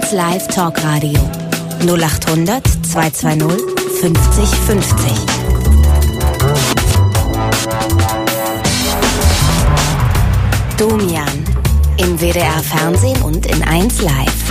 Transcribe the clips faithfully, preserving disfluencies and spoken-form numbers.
eins Live Talkradio null acht hundert zweihundertzweißig fünfzig fünfzig. Domian im W D R Fernsehen und in eins Live.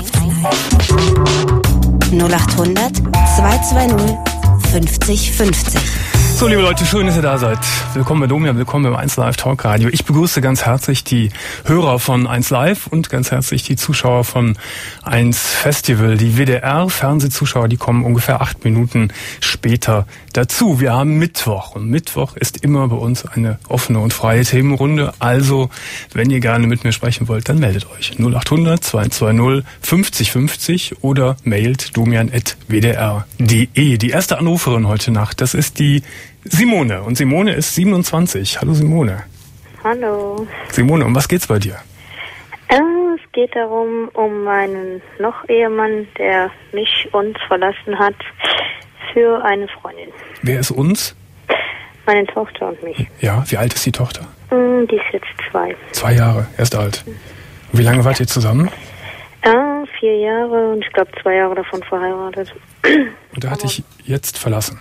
null acht hundert zweihundertzweißig fünfzig fünfzig. So, liebe Leute, schön, dass ihr da seid. Willkommen bei Domian, willkommen beim eins Live Talk Radio. Ich begrüße ganz herzlich die Hörer von eins Live und ganz herzlich die Zuschauer von eins Festival. Die W D R-Fernsehzuschauer, die kommen ungefähr acht Minuten später dazu. Wir haben Mittwoch und Mittwoch ist immer bei uns eine offene und freie Themenrunde. Also, wenn ihr gerne mit mir sprechen wollt, dann meldet euch. null acht hundert zweihundertzweißig fünfzig fünfzig oder mailt domian at w d r punkt d e. Die erste Anruferin heute Nacht, das ist die Simone. Und Simone ist siebenundzwanzig. Hallo Simone. Hallo. Simone, um was geht's bei dir? Äh, es geht darum, um meinen noch Ehemann, der mich uns verlassen hat, für eine Freundin. Wer ist uns? Meine Tochter und mich. Ja, wie alt ist die Tochter? Mm, die ist jetzt zwei. Zwei Jahre, erst alt. Und wie lange wart ihr zusammen? Äh, vier Jahre und ich glaube zwei Jahre davon verheiratet. Und er hat dich jetzt verlassen?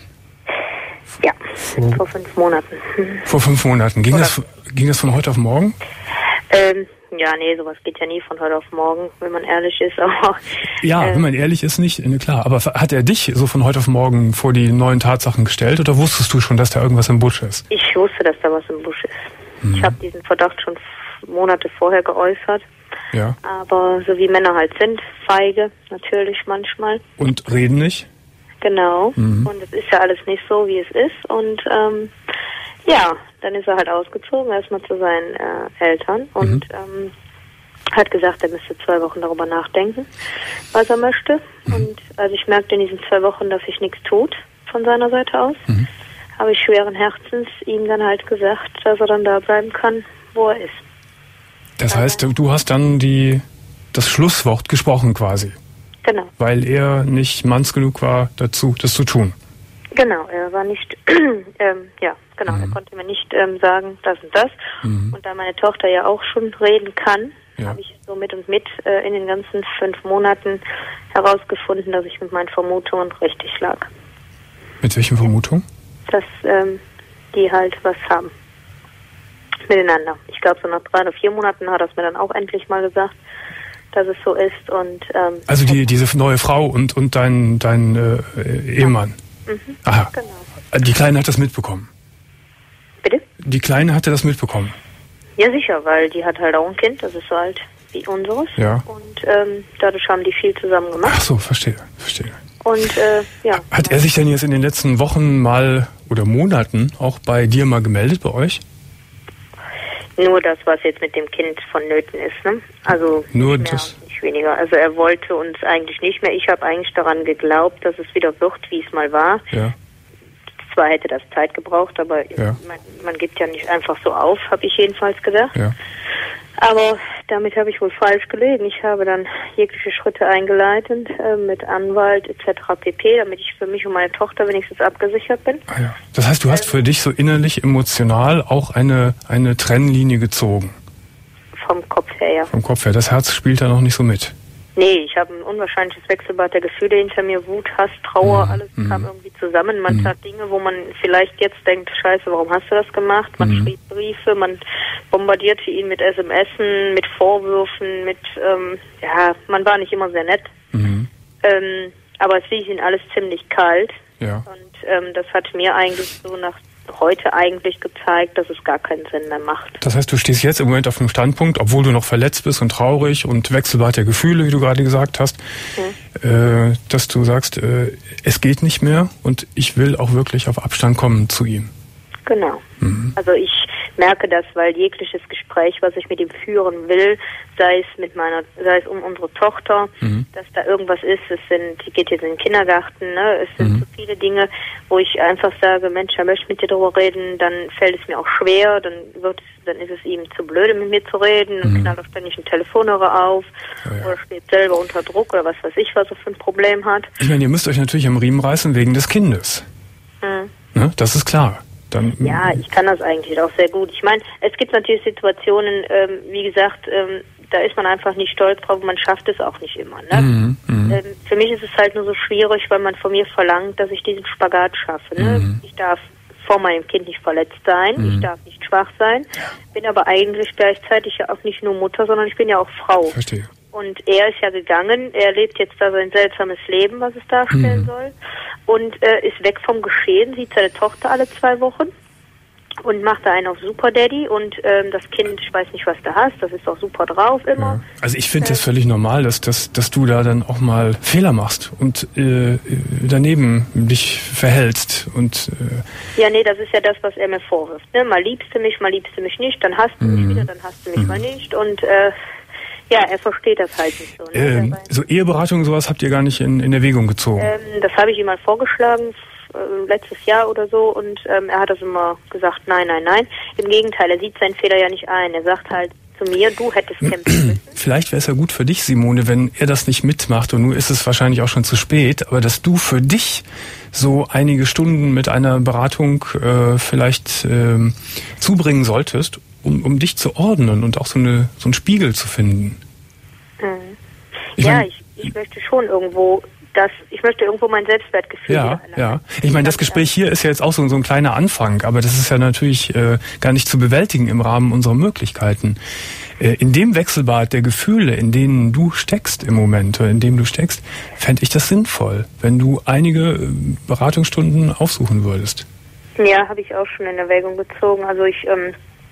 Ja, vor, vor fünf Monaten. Vor fünf Monaten. Ging das, ging das von heute auf morgen? Ähm, ja, nee, sowas geht ja nie von heute auf morgen, wenn man ehrlich ist. Aber, ja, äh, wenn man ehrlich ist, nicht, ne, klar. Aber hat er dich so von heute auf morgen vor die neuen Tatsachen gestellt oder wusstest du schon, dass da irgendwas im Busch ist? Ich wusste, dass da was im Busch ist. Hm. Ich habe diesen Verdacht schon Monate vorher geäußert. Ja. Aber so wie Männer halt sind, feige, natürlich manchmal. Und reden nicht? Genau. Mhm. Und es ist ja alles nicht so, wie es ist. Und ähm, ja, dann ist er halt ausgezogen, erstmal zu seinen äh, Eltern und mhm. ähm, hat gesagt, er müsste zwei Wochen darüber nachdenken, was er möchte. Mhm. Und als ich merkte in diesen zwei Wochen, dass sich nichts tut von seiner Seite aus, mhm. habe ich schweren Herzens ihm dann halt gesagt, dass er dann da bleiben kann, wo er ist. Das heißt, du hast dann die das Schlusswort gesprochen quasi? Genau. Weil er nicht manns genug war, dazu das zu tun. Genau, er war nicht, ähm, ja, genau, mhm. er konnte mir nicht ähm, sagen, das und das. Mhm. Und da meine Tochter ja auch schon reden kann, ja. habe ich so mit und mit äh, in den ganzen fünf Monaten herausgefunden, dass ich mit meinen Vermutungen richtig lag. Mit welchen Vermutungen? Dass ähm, die halt was haben. Miteinander. Ich glaube, so nach drei oder vier Monaten hat er es mir dann auch endlich mal gesagt, dass es so ist. Und ähm, also die diese neue Frau und und dein dein äh, Ehemann. Ja. Mhm. Aha. Genau. Die Kleine hat das mitbekommen. Bitte? Die Kleine hatte das mitbekommen. Ja, sicher, weil die hat halt auch ein Kind, das ist so alt wie unseres. Ja. Und ähm, dadurch haben die viel zusammen gemacht. Ach so, verstehe, verstehe. Und äh, ja. Hat er sich denn jetzt in den letzten Wochen mal oder Monaten auch bei dir mal gemeldet, bei euch? Nur das, was jetzt mit dem Kind vonnöten ist, ne? Also nur nicht mehr das. Und nicht weniger. Also er wollte uns eigentlich nicht mehr. Ich habe eigentlich daran geglaubt, dass es wieder wird, wie es mal war. Ja. Zwar hätte das Zeit gebraucht, aber ja. man, man gibt ja nicht einfach so auf, habe ich jedenfalls gedacht. Ja. Aber damit habe ich wohl falsch gelegen. Ich habe dann jegliche Schritte eingeleitet äh, mit Anwalt et cetera pp., damit ich für mich und meine Tochter wenigstens abgesichert bin. Ah ja. Das heißt, du hast für dich so innerlich, emotional auch eine, eine Trennlinie gezogen? Vom Kopf her, ja. Vom Kopf her. Das Herz spielt da noch nicht so mit? Nee, ich habe ein unwahrscheinliches Wechselbad der Gefühle hinter mir. Wut, Hass, Trauer, mhm. alles mhm. kam irgendwie zusammen. Man mhm. tat Dinge, wo man vielleicht jetzt denkt, scheiße, warum hast du das gemacht? Man mhm. schrieb Briefe, man bombardierte ihn mit S M Sen, mit Vorwürfen, mit, ähm, ja, man war nicht immer sehr nett. Mhm. Ähm, aber es ließ ihn alles ziemlich kalt. Ja. Und ähm, das hat mir eigentlich so nach heute eigentlich gezeigt, dass es gar keinen Sinn mehr macht. Das heißt, du stehst jetzt im Moment auf dem Standpunkt, obwohl du noch verletzt bist und traurig und Wechselbad der Gefühle, wie du gerade gesagt hast, mhm. äh, dass du sagst, äh, es geht nicht mehr und ich will auch wirklich auf Abstand kommen zu ihm. Genau. Mhm. Also ich merke das, weil jegliches Gespräch, was ich mit ihm führen will, sei es mit meiner, sei es um unsere Tochter, mhm. dass da irgendwas ist, es sind, die geht jetzt in den Kindergarten, ne, es sind mhm. so viele Dinge, wo ich einfach sage, Mensch, er möchte mit dir darüber reden, dann fällt es mir auch schwer, dann wird es, dann ist es ihm zu blöde, mit mir zu reden, und mhm. knallt er ständig einen Telefonhörer auf, ja, ja. oder steht selber unter Druck oder was weiß ich, was er für ein Problem hat. Ich meine, ihr müsst euch natürlich am Riemen reißen wegen des Kindes. Mhm. Ne, das ist klar. Dann, ja, ich kann das eigentlich auch sehr gut. Ich meine, es gibt natürlich Situationen, ähm, wie gesagt, ähm, da ist man einfach nicht stolz drauf und man schafft es auch nicht immer. Ne? Mhm, mh. ähm, für mich ist es halt nur so schwierig, weil man von mir verlangt, dass ich diesen Spagat schaffe. Ne? Mhm. Ich darf vor meinem Kind nicht verletzt sein, mhm. ich darf nicht schwach sein, bin aber eigentlich gleichzeitig ja auch nicht nur Mutter, sondern ich bin ja auch Frau. Verstehe. Und er ist ja gegangen, er lebt jetzt da sein seltsames Leben, was es darstellen mhm. soll, und äh, ist weg vom Geschehen, sieht seine Tochter alle zwei Wochen und macht da einen auf Super Daddy und ähm, das Kind, ich weiß nicht, was du hast, das ist auch super drauf immer. Ja. Also ich finde äh, das völlig normal, dass, dass, dass du da dann auch mal Fehler machst und äh, daneben dich verhältst. Und äh ja, nee, das ist ja das, was er mir vorwirft. Ne? Mal liebst du mich, mal liebst du mich nicht, dann hast du mhm. mich wieder, dann hast du mich mhm. mal nicht und äh, ja, er versteht das halt nicht so. Ne? Ähm, so Eheberatung, sowas habt ihr gar nicht in, in Erwägung gezogen? Ähm, das habe ich ihm mal vorgeschlagen, äh, letztes Jahr oder so, und ähm, er hat das immer gesagt, nein, nein, nein. Im Gegenteil, er sieht seinen Fehler ja nicht ein. Er sagt halt zu mir, du hättest kämpfen müssen. Vielleicht wäre es ja gut für dich, Simone, wenn er das nicht mitmacht, und nun ist es wahrscheinlich auch schon zu spät, aber dass du für dich so einige Stunden mit einer Beratung äh, vielleicht äh, zubringen solltest, um, um dich zu ordnen und auch so, eine, so einen Spiegel zu finden. Mhm. Ich ja, mein, ich, ich möchte schon irgendwo das, ich möchte irgendwo mein Selbstwertgefühl ja, ja. Ich meine, das Gespräch hier ist ja jetzt auch so, so ein kleiner Anfang, aber das ist ja natürlich äh, gar nicht zu bewältigen im Rahmen unserer Möglichkeiten. Äh, in dem Wechselbad der Gefühle, in denen du steckst im Moment, oder in dem du steckst, fände ich das sinnvoll, wenn du einige äh, Beratungsstunden aufsuchen würdest. Ja, habe ich auch schon in Erwägung gezogen. Also ich ähm,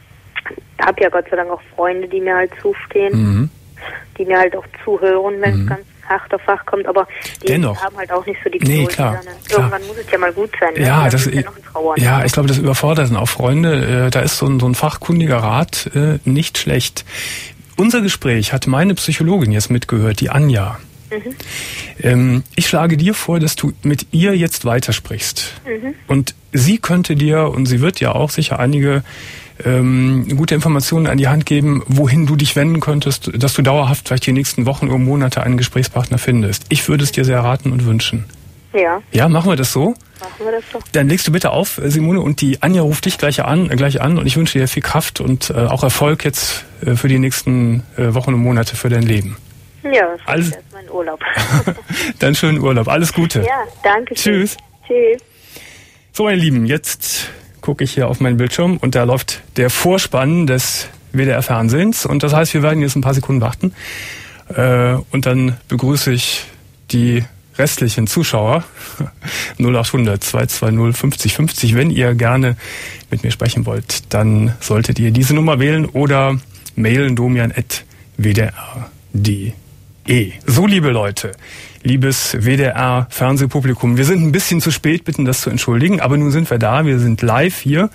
habe ja Gott sei Dank auch Freunde, die mir halt zustehen, mhm. die mir halt auch zuhören, wenn es mhm. ganz hart auf Fach kommt, aber die Dennoch. haben halt auch nicht so die nee, Geduld. klar, Irgendwann klar. muss es ja mal gut sein. Ne? Ja, das, ja, noch Trauer, ja ne? ich glaube, das überfordert dann auch Freunde. Äh, da ist so ein, so ein fachkundiger Rat äh, nicht schlecht. Unser Gespräch hat meine Psychologin jetzt mitgehört, die Anja. Mhm. Ähm, ich schlage dir vor, dass du mit ihr jetzt weitersprichst. Mhm. Und sie könnte dir, und sie wird ja auch sicher einige ähm, gute Informationen an die Hand geben, wohin du dich wenden könntest, dass du dauerhaft vielleicht die nächsten Wochen oder Monate einen Gesprächspartner findest. Ich würde es dir sehr raten und wünschen. Ja. Ja, machen wir das so? Machen wir das so. Dann legst du bitte auf, Simone, und die Anja ruft dich gleich an, äh, gleich an und ich wünsche dir viel Kraft und äh, auch Erfolg jetzt äh, für die nächsten äh, Wochen und Monate für dein Leben. Ja, das Alles ist erst mein Urlaub. Dann schönen Urlaub. Alles Gute. Ja, danke. Tschüss. Tschüss. So, meine Lieben, jetzt gucke ich hier auf meinen Bildschirm und da läuft der Vorspann des W D R-Fernsehens. Und das heißt, wir werden jetzt ein paar Sekunden warten. Äh, und dann begrüße ich die restlichen Zuschauer. null acht hundert zwei zwei null fünfzig fünfzig. Wenn ihr gerne mit mir sprechen wollt, dann solltet ihr diese Nummer wählen oder mailen domian at w d r punkt d e. So, liebe Leute, liebes W D R-Fernsehpublikum, wir sind ein bisschen zu spät, bitten das zu entschuldigen, aber nun sind wir da, wir sind live hier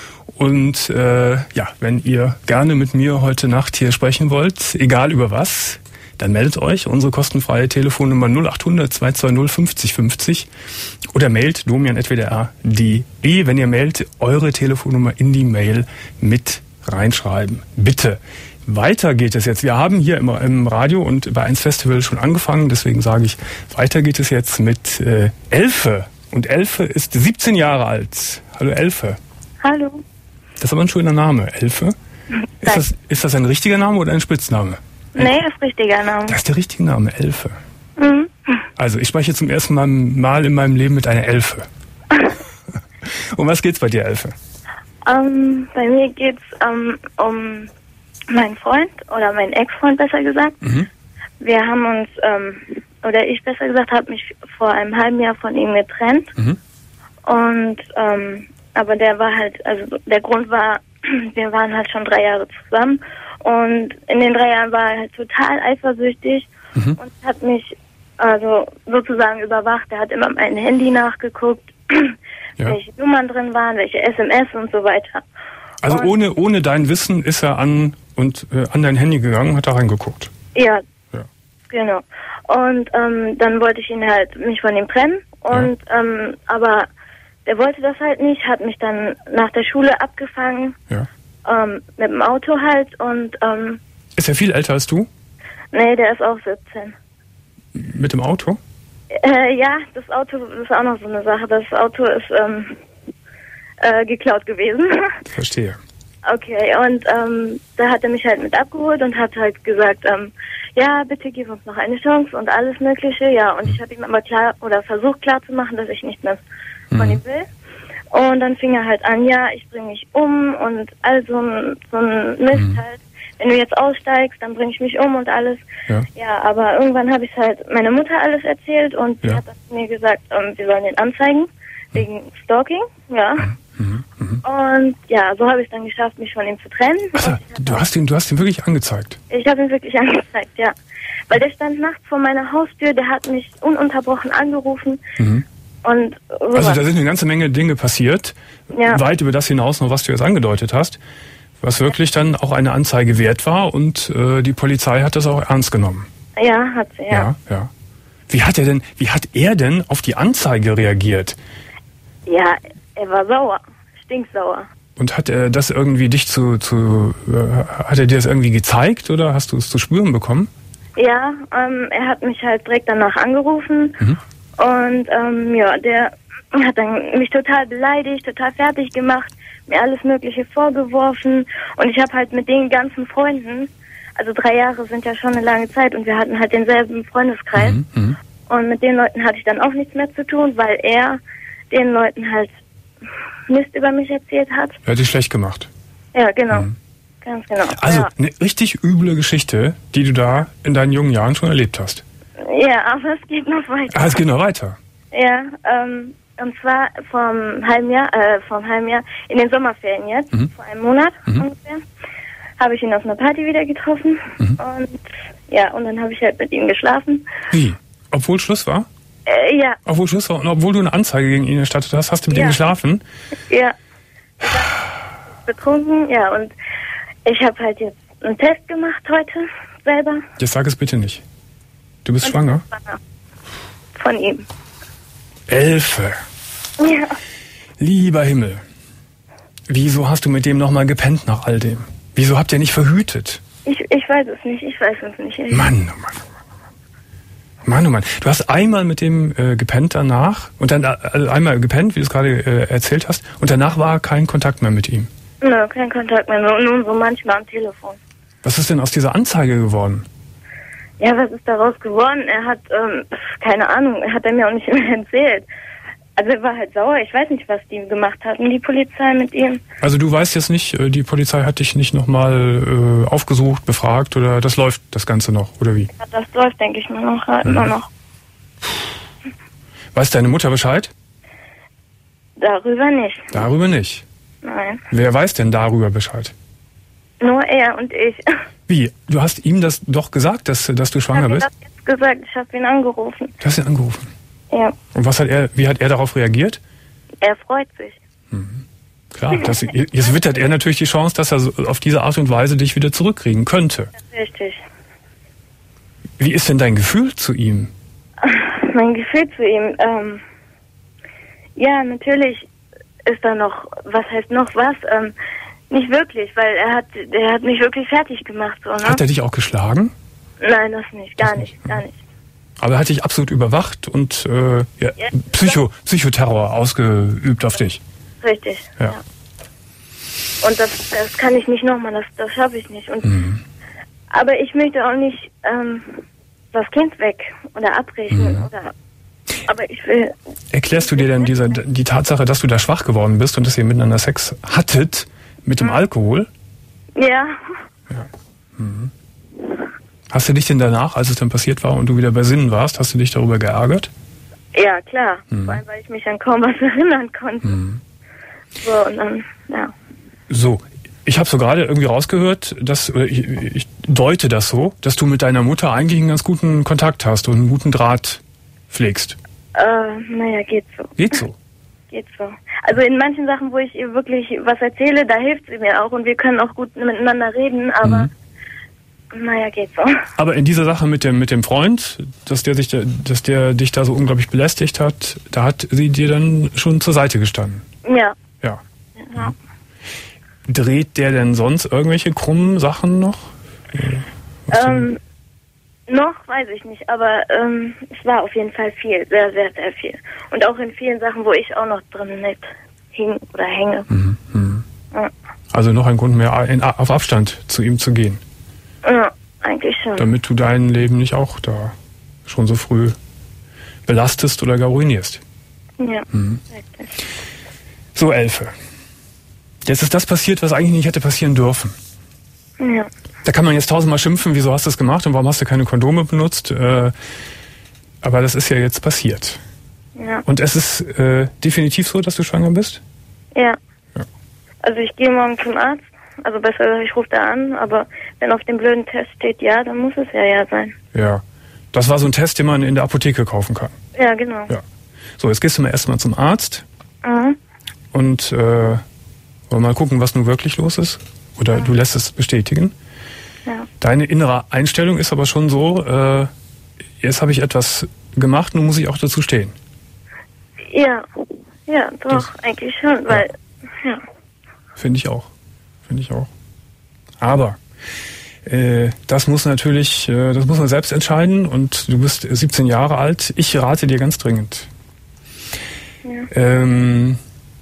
und äh, ja, wenn ihr gerne mit mir heute Nacht hier sprechen wollt, egal über was, dann meldet euch, unsere kostenfreie Telefonnummer null acht hundert zwei zwei null fünfzig fünfzig oder mailt domian at w d r punkt d e. Wenn ihr mailt, eure Telefonnummer in die Mail mit reinschreiben. Bitte. Weiter geht es jetzt. Wir haben hier im, im Radio und bei eins Festival schon angefangen, deswegen sage ich, weiter geht es jetzt mit äh, Elfe. Und Elfe ist siebzehn Jahre alt. Hallo Elfe. Hallo. Das ist aber ein schöner Name, Elfe. Ist das, ist das ein richtiger Name oder ein Spitzname? Nee, das ist richtiger Name. Das ist der richtige Name, Elfe. Mhm. Also ich spreche zum ersten Mal, mal in meinem Leben mit einer Elfe. Um was geht's bei dir, Elfe? Um, bei mir geht's um, um meinen Freund oder meinen Ex-Freund besser gesagt. Mhm. Wir haben uns, ähm, oder ich besser gesagt, habe mich vor einem halben Jahr von ihm getrennt. Mhm. Und, ähm, aber der war halt, also der Grund war, wir waren halt schon drei Jahre zusammen und in den drei Jahren war er halt total eifersüchtig mhm. und hat mich also sozusagen überwacht. Er hat immer mein Handy nachgeguckt, ja. welche Nummern drin waren, welche S M S und so weiter. Also und ohne ohne dein Wissen ist er an und äh, an dein Handy gegangen, hat da reingeguckt. Ja, ja. Genau. Und ähm, dann wollte ich ihn halt mich von ihm trennen und ja. ähm, aber der wollte das halt nicht, hat mich dann nach der Schule abgefangen, ja. ähm, mit dem Auto halt und ähm, ist er viel älter als du? Nee, der ist auch siebzehn. Mit dem Auto? Äh, ja, das Auto ist auch noch so eine Sache. Das Auto ist ähm, äh, geklaut gewesen. Verstehe. Okay, und ähm, da hat er mich halt mit abgeholt und hat halt gesagt, ähm, ja, bitte gib uns noch eine Chance und alles Mögliche. Ja, und ich habe ihm aber klar oder versucht klar zu machen, dass ich nichts mehr von Mhm. ihm will. Und dann fing er halt an, ja, ich bringe mich um und all so ein, so ein Mist Mhm. halt. Wenn du jetzt aussteigst, dann bringe ich mich um und alles. Ja. Ja, aber irgendwann habe ich halt meiner Mutter alles erzählt und sie Ja. hat dann mir gesagt, ähm, wir sollen den anzeigen wegen Stalking, ja. Mhm. Mhm. Und ja, so habe ich es dann geschafft, mich von ihm zu trennen. Ach, Und ich du hab- hast ihn, du hast ihn wirklich angezeigt. ich habe ihn wirklich angezeigt, ja. Weil der stand nachts vor meiner Haustür, der hat mich ununterbrochen angerufen Mhm. und Also sowas. da sind eine ganze Menge Dinge passiert, Ja. weit über das hinaus noch, was du jetzt angedeutet hast, was wirklich dann auch eine Anzeige wert war und äh, die Polizei hat das auch ernst genommen. Ja, hat sie, ja. Ja, ja. Wie hat er denn, wie hat er denn auf die Anzeige reagiert? Ja, er war sauer, stinksauer. Und hat er das irgendwie dich zu, zu äh, hat er dir das irgendwie gezeigt oder hast du es zu spüren bekommen? Ja, ähm, er hat mich halt direkt danach angerufen Mhm. und ähm, ja, der hat dann mich total beleidigt, total fertig gemacht, mir alles Mögliche vorgeworfen und ich habe halt mit den ganzen Freunden, also drei Jahre sind ja schon eine lange Zeit und wir hatten halt denselben Freundeskreis Mhm. Mhm. und mit den Leuten hatte ich dann auch nichts mehr zu tun, weil er den Leuten halt Mist über mich erzählt hat. Er hat dich schlecht gemacht. Ja, genau. Mhm. Ganz genau. Also ja. eine richtig üble Geschichte, die du da in deinen jungen Jahren schon erlebt hast. ja, aber es geht noch weiter. Ah, es geht noch weiter. Ja, ähm, und zwar vom halben Jahr, äh, vom halben Jahr, in den Sommerferien jetzt, Mhm. vor einem Monat Mhm. ungefähr, habe ich ihn auf einer Party wieder getroffen Mhm. und ja, und dann habe ich halt mit ihm geschlafen. Wie? Obwohl Schluss war? Äh, ja, Obwohl Schluss war und obwohl du eine Anzeige gegen ihn erstattet hast, hast du mit Ja. ihm geschlafen? ja. Ich war betrunken, ja, und ich habe halt jetzt einen Test gemacht heute selber. Jetzt sag es bitte nicht. Du bist Und schwanger? ich bin schwanger. Von ihm. Elfe. Ja. Lieber Himmel. Wieso hast du mit dem nochmal gepennt nach all dem? Wieso habt ihr nicht verhütet? Ich, ich weiß es nicht, ich weiß es nicht. Ich, Mann, oh Mann, oh Mann. Mann, oh Mann. Du hast einmal mit dem äh, gepennt danach und dann äh, also einmal gepennt, wie du es gerade äh, erzählt hast, und danach war kein Kontakt mehr mit ihm. Nö, kein Kontakt mehr, nur, nur so manchmal am Telefon. Was ist denn aus dieser Anzeige geworden? Ja, was ist daraus geworden? Er hat, ähm, keine Ahnung, er hat er mir auch nicht mehr erzählt. Also er war halt sauer, ich weiß nicht, was die gemacht hatten, die Polizei mit ihm. Also du weißt jetzt nicht, äh, die Polizei hat dich nicht nochmal äh, aufgesucht, befragt oder das läuft das Ganze noch, oder wie? Ja, das läuft, denke ich mal, noch, halt Mhm. immer noch. Weiß deine Mutter Bescheid? Darüber nicht, Darüber nicht. nein. Wer weiß denn darüber Bescheid? Nur er und ich. Wie? Du hast ihm das doch gesagt, dass, dass du Ich schwanger habe ihm bist? das jetzt gesagt, ich habe ihn angerufen. Du hast ihn angerufen. Ja, Und was hat er, wie hat er darauf reagiert? er freut sich. Klar, das, jetzt wittert er natürlich die Chance, dass er so auf diese Art und Weise dich wieder zurückkriegen könnte. Das ist richtig. Wie ist denn dein Gefühl zu ihm? Mein Gefühl zu ihm, ähm, ja, natürlich ist da noch, was heißt noch was, ähm, nicht wirklich, weil er hat, er hat mich wirklich fertig gemacht, so, ne? Hat er dich auch geschlagen? Nein, das nicht, gar Das nicht, nicht, gar nicht. Aber er hat dich absolut überwacht und äh, ja, Ja. Psycho, Psychoterror ausgeübt auf dich. Richtig, Ja. ja. Und das, das kann ich nicht nochmal, das, das schaffe ich nicht. Und, Mhm. aber ich möchte auch nicht ähm, das Kind weg oder abbrechen. Mhm. Oder, aber ich will, Erklärst du dir denn diese, die Tatsache, dass du da schwach geworden bist und dass ihr miteinander Sex hattet mit dem Alkohol? ja, Hast du dich denn danach, als es dann passiert war und du wieder bei Sinnen warst, hast du dich darüber geärgert? ja, klar. Vor allem, weil ich mich an kaum was erinnern konnte. Mhm. So, und dann, ja. So, ich habe so gerade irgendwie rausgehört, dass oder ich, ich deute das so, dass du mit deiner Mutter eigentlich einen ganz guten Kontakt hast und einen guten Draht pflegst. Äh, naja, geht so. Geht so. Geht so. Also in manchen Sachen, wo ich ihr wirklich was erzähle, da hilft sie mir auch und wir können auch gut miteinander reden, aber naja, geht so. Aber in dieser Sache mit dem mit dem Freund, dass der sich, da- dass der dich da so unglaublich belästigt hat, da hat sie dir dann schon zur Seite gestanden. Ja. Ja. ja. Dreht der denn sonst irgendwelche krummen Sachen noch? Was du- Ähm, noch weiß ich nicht, aber ähm, es war auf jeden Fall viel, sehr, sehr, sehr viel. Und auch in vielen Sachen, wo ich auch noch drin mit hing oder hänge. Mhm, mhm. Ja. Also noch ein Grund mehr, in, auf Abstand zu ihm zu gehen. Ja, eigentlich schon. Damit du dein Leben nicht auch da schon so früh belastest oder gar ruinierst. Ja, mhm. richtig. So, Elfe. Jetzt ist das passiert, was eigentlich nicht hätte passieren dürfen. Ja. Da kann man jetzt tausendmal schimpfen, wieso hast du das gemacht und warum hast du keine Kondome benutzt? Äh, aber das ist ja jetzt passiert. Ja. Und es ist äh, definitiv so, dass du schwanger bist? Ja. Ja. Also ich gehe morgen zum Arzt. Also besser gesagt, ich rufe da an. Aber wenn auf dem blöden Test steht ja, dann muss es ja ja sein. Ja. Das war so ein Test, den man in der Apotheke kaufen kann. Ja, genau. Ja. So, jetzt gehst du mal erstmal zum Arzt. Mhm. Und äh, wollen wir mal gucken, was nun wirklich los ist. Oder du lässt es bestätigen. Ja. Deine innere Einstellung ist aber schon so, äh, jetzt habe ich etwas gemacht, nun muss ich auch dazu stehen. Ja, ja, doch, Das, eigentlich schon, weil, ja. Finde ich auch. Finde ich auch. Aber äh, das muss natürlich, äh, das muss man selbst entscheiden und du bist siebzehn Jahre alt. Ich rate dir ganz dringend. Ja. Ähm,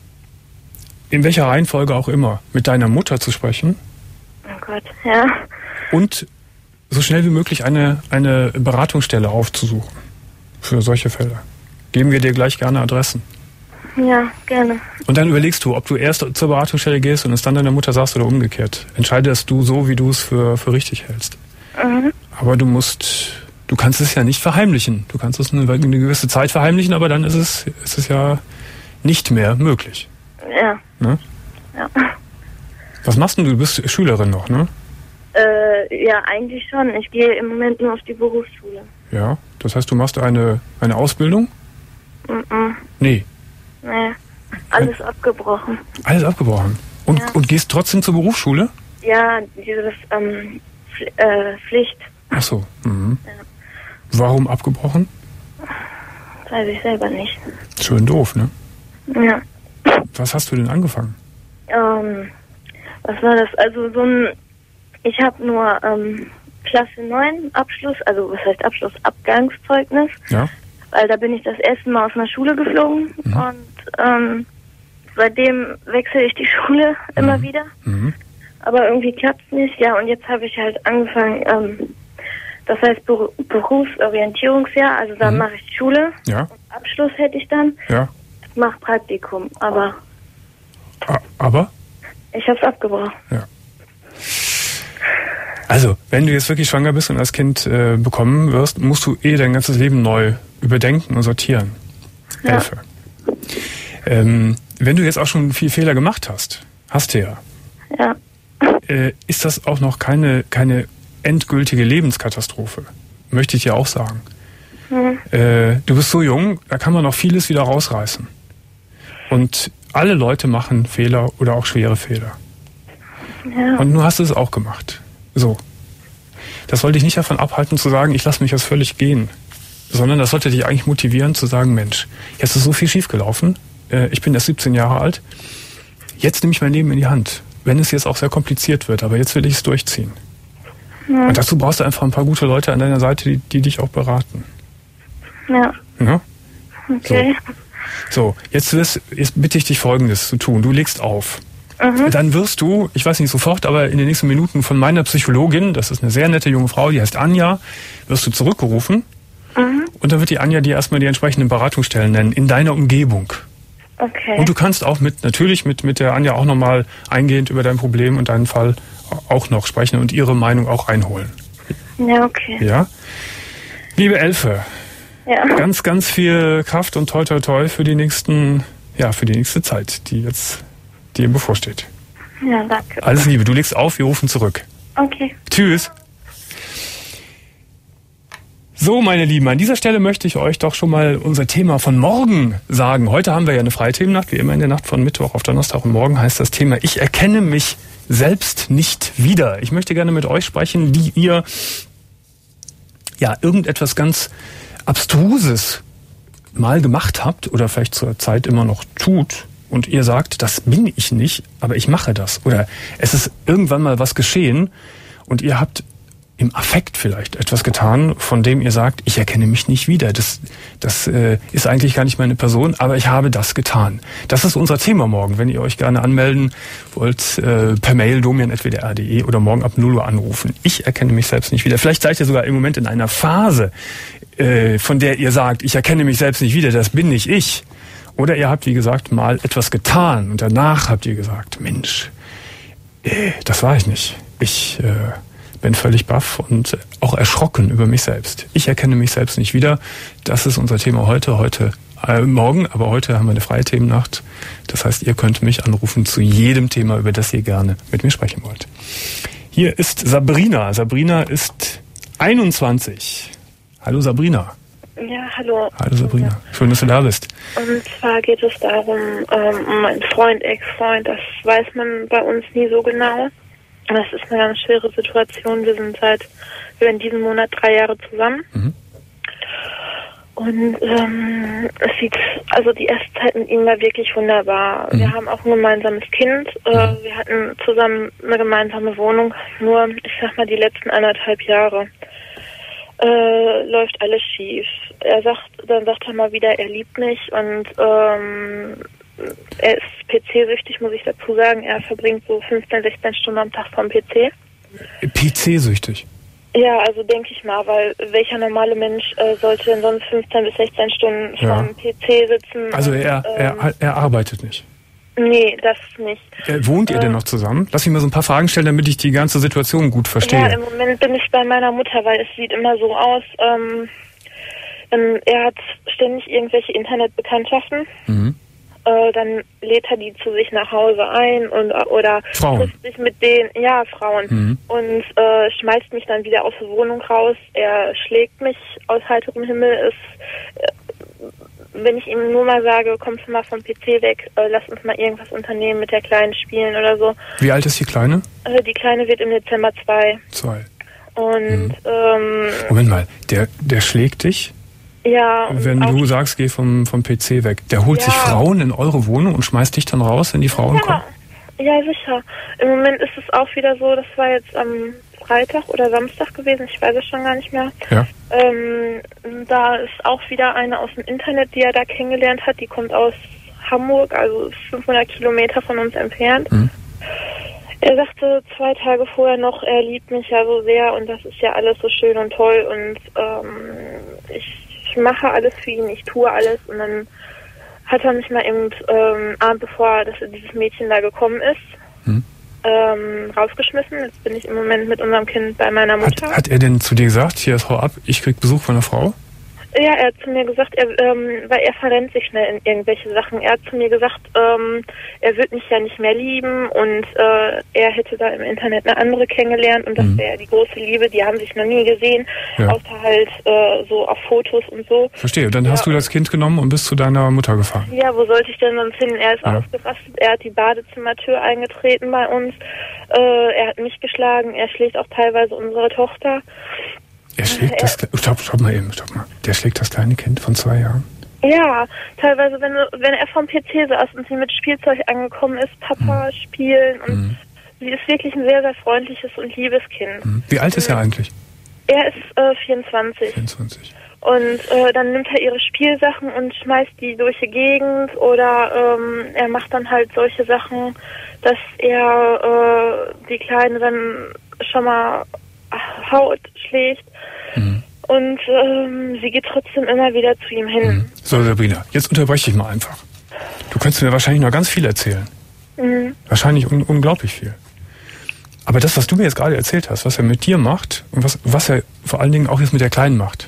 in welcher Reihenfolge auch immer, mit deiner Mutter zu sprechen. Oh Gott, ja. Und so schnell wie möglich eine, eine Beratungsstelle aufzusuchen für solche Fälle. Geben wir dir gleich gerne Adressen. Ja, gerne. Und dann überlegst du, ob du erst zur Beratungsstelle gehst und es dann deiner Mutter sagst oder umgekehrt. Entscheidest du so, wie du es für, für richtig hältst. Mhm. Aber du musst, du kannst es ja nicht verheimlichen. Du kannst es eine, eine gewisse Zeit verheimlichen, aber dann ist es, ist es ja nicht mehr möglich. Ja. Ne? Ja. Was machst denn du? Du bist Schülerin noch, ne? Äh, ja, eigentlich schon. Ich gehe im Moment nur auf die Berufsschule. Ja. Das heißt, du machst eine, eine Ausbildung? Mhm. Nee. Nee. Alles abgebrochen. Alles abgebrochen. Und, Ja. und gehst trotzdem zur Berufsschule? Ja, dieses, ähm, Pf- äh, Pflicht. Ach so. Mhm. Ja. Warum abgebrochen? Weiß ich selber nicht. Schön doof, ne? Ja. Was hast du denn angefangen? Ähm, was war das? Also so ein, ich habe nur ähm, Klasse neun Abschluss, also was heißt Abschluss, Abgangszeugnis, Ja. weil da bin ich das erste Mal aus einer Schule geflogen Mhm. und ähm, seitdem wechsle ich die Schule immer Mhm. wieder, Mhm. aber irgendwie klappt's nicht. Ja, und jetzt habe ich halt angefangen, ähm, das heißt Beru- Berufsorientierungsjahr, also da Mhm. mache ich Schule, Ja. Abschluss hätte ich dann, Ja. mache Praktikum, aber A- Aber? ich habe es abgebrochen. Ja. Also, wenn du jetzt wirklich schwanger bist und das Kind äh, bekommen wirst, musst du eh dein ganzes Leben neu überdenken und sortieren. Ja. Elfe. Ähm, wenn du jetzt auch schon viel Fehler gemacht hast, hast du ja, Ja. äh, ist das auch noch keine, keine endgültige Lebenskatastrophe. Möchte ich dir auch sagen. Mhm. Äh, du bist so jung, da kann man noch vieles wieder rausreißen. Und alle Leute machen Fehler oder auch schwere Fehler. Ja. Und du hast es auch gemacht. So. Das sollte dich nicht davon abhalten zu sagen, ich lasse mich das völlig gehen. Sondern das sollte dich eigentlich motivieren zu sagen, Mensch, jetzt ist so viel schiefgelaufen. Äh, ich bin erst siebzehn Jahre alt. Jetzt nehme ich mein Leben in die Hand. Wenn es jetzt auch sehr kompliziert wird, aber jetzt will ich es durchziehen. Ja. Und dazu brauchst du einfach ein paar gute Leute an deiner Seite, die, die dich auch beraten. Ja. Ja? Okay. So, jetzt, wirst, jetzt bitte ich dich Folgendes zu tun. Du legst auf. Mhm. Dann wirst du, ich weiß nicht sofort, aber in den nächsten Minuten von meiner Psychologin, das ist eine sehr nette junge Frau, die heißt Anja, wirst du zurückgerufen. Mhm. Und dann wird die Anja dir erstmal die entsprechenden Beratungsstellen nennen, in deiner Umgebung. Okay. Und du kannst auch mit, natürlich mit, mit der Anja auch nochmal eingehend über dein Problem und deinen Fall auch noch sprechen und ihre Meinung auch einholen. Ja, okay. Ja? Liebe Elfe, Ja. ganz, ganz viel Kraft und toi toi toi für die nächsten, ja, für die nächste Zeit, die jetzt dir bevorsteht. Ja, danke. Alles Liebe, du legst auf, wir rufen zurück. Okay. Tschüss. So, meine Lieben, an dieser Stelle möchte ich euch doch schon mal unser Thema von morgen sagen. Heute haben wir ja eine Freithemennacht, wie immer in der Nacht von Mittwoch auf Donnerstag. Und morgen heißt das Thema, ich erkenne mich selbst nicht wieder. Ich möchte gerne mit euch sprechen, die ihr ja irgendetwas ganz Abstruses mal gemacht habt oder vielleicht zur Zeit immer noch tut und ihr sagt, das bin ich nicht, aber ich mache das. Oder es ist irgendwann mal was geschehen und ihr habt im Affekt vielleicht etwas getan, von dem ihr sagt, ich erkenne mich nicht wieder. Das, das äh, ist eigentlich gar nicht meine Person, aber ich habe das getan. Das ist unser Thema morgen. Wenn ihr euch gerne anmelden wollt, äh, per Mail domian at w d r punkt d e oder morgen ab null Uhr anrufen. Ich erkenne mich selbst nicht wieder. Vielleicht seid ihr sogar im Moment in einer Phase, äh, von der ihr sagt, ich erkenne mich selbst nicht wieder, das bin nicht ich. Oder ihr habt, wie gesagt, mal etwas getan und danach habt ihr gesagt, Mensch, äh, das war ich nicht. Ich äh, bin völlig baff und auch erschrocken über mich selbst. Ich erkenne mich selbst nicht wieder. Das ist unser Thema heute, heute äh, morgen, aber heute haben wir eine freie Themennacht. Das heißt, ihr könnt mich anrufen zu jedem Thema, über das ihr gerne mit mir sprechen wollt. Hier ist Sabrina. Sabrina ist einundzwanzig. Hallo Sabrina. Ja, hallo. Hallo Sabrina. Schön, dass du da bist. Und zwar geht es darum, ähm, um meinen Freund, Ex-Freund. Das weiß man bei uns nie so genau. Das ist eine ganz schwere Situation. Wir sind seit, wir in diesem Monat drei Jahre zusammen. Mhm. Und ähm, es sieht, also die erste Zeit mit ihm war wirklich wunderbar. Mhm. Wir haben auch ein gemeinsames Kind. Äh, mhm. Wir hatten zusammen eine gemeinsame Wohnung. Nur, ich sag mal, die letzten anderthalb Jahre äh, läuft alles schief. Er sagt, dann sagt er mal wieder, er liebt mich und ähm, er ist P C-süchtig, muss ich dazu sagen. Er verbringt so fünfzehn, sechzehn Stunden am Tag vom P C. P C-süchtig? Ja, also denke ich mal, weil welcher normale Mensch äh, sollte denn sonst fünfzehn bis sechzehn Stunden ja. vom P C sitzen? Also und, er, ähm, er, er arbeitet nicht? Nee, das nicht. Äh, wohnt ihr äh, denn noch zusammen? Lass mich mal so ein paar Fragen stellen, damit ich die ganze Situation gut verstehe. Ja, im Moment bin ich bei meiner Mutter, weil es sieht immer so aus, ähm, ähm, er hat ständig irgendwelche Internetbekanntschaften. Mhm. Äh, dann lädt er die zu sich nach Hause ein und oder Frauen. trifft sich mit denen, ja, Frauen, mhm. und äh, schmeißt mich dann wieder aus der Wohnung raus. Er schlägt mich aus heiterem Himmel. Ist, äh, wenn ich ihm nur mal sage, kommst du mal vom P C weg, äh, lass uns mal irgendwas unternehmen, mit der Kleinen spielen oder so. Wie alt ist die Kleine? Äh, die Kleine wird im Dezember zwei. Zwei. Und, mhm. ähm... Moment mal, der, der schlägt dich? Ja. Wenn du sagst, geh vom, vom P C weg. Der holt ja. sich Frauen in eure Wohnung und schmeißt dich dann raus, wenn die Frauen ja. kommen? Ja, sicher. Im Moment ist es auch wieder so, das war jetzt am Freitag oder Samstag gewesen, ich weiß es schon gar nicht mehr. Ja. Ähm, da ist auch wieder eine aus dem Internet, die er da kennengelernt hat. Die kommt aus Hamburg, also fünfhundert Kilometer von uns entfernt. Mhm. Er sagte zwei Tage vorher noch, er liebt mich ja so sehr und das ist ja alles so schön und toll und ähm, ich Ich mache alles für ihn, ich tue alles und dann hat er mich mal eben ähm, Abend bevor das, dieses Mädchen da gekommen ist, hm. ähm, rausgeschmissen. Jetzt bin ich im Moment mit unserem Kind bei meiner Mutter. Hat, hat er denn zu dir gesagt, hier ist Hau ab, ich krieg Besuch von einer Frau? Ja, er hat zu mir gesagt, er, ähm, weil er verrennt sich schnell in irgendwelche Sachen. Er hat zu mir gesagt, ähm, er wird mich ja nicht mehr lieben und äh, er hätte da im Internet eine andere kennengelernt und das mhm. wäre die große Liebe. Die haben sich noch nie gesehen, ja. außer halt äh, so auf Fotos und so. Verstehe. Dann ja. hast du das Kind genommen und bist zu deiner Mutter gefahren. Ja, wo sollte ich denn sonst hin? Er ist ja. ausgerastet. Er hat die Badezimmertür eingetreten bei uns. Äh, er hat mich geschlagen. Er schlägt auch teilweise unsere Tochter. Er schlägt das, stopp, stopp mal eben, stopp mal. Der schlägt das kleine Kind von zwei Jahren? Ja, teilweise, wenn, wenn er vom P C saß und sie mit Spielzeug angekommen ist, Papa, mhm. spielen und mhm. sie ist wirklich ein sehr, sehr freundliches und liebes Kind. Mhm. Wie alt ist er eigentlich? Er ist äh, vierundzwanzig. vierundzwanzig. Und äh, dann nimmt er ihre Spielsachen und schmeißt die durch die Gegend oder ähm, er macht dann halt solche Sachen, dass er äh, die Kleine dann schon mal haut, schlägt. Mhm. Und ähm, sie geht trotzdem immer wieder zu ihm hin. Mhm. So, Sabrina, jetzt unterbreche ich mal einfach. Du könntest mir wahrscheinlich noch ganz viel erzählen. Mhm. Wahrscheinlich un- unglaublich viel. Aber das, was du mir jetzt gerade erzählt hast, was er mit dir macht und was, was er vor allen Dingen auch jetzt mit der Kleinen macht,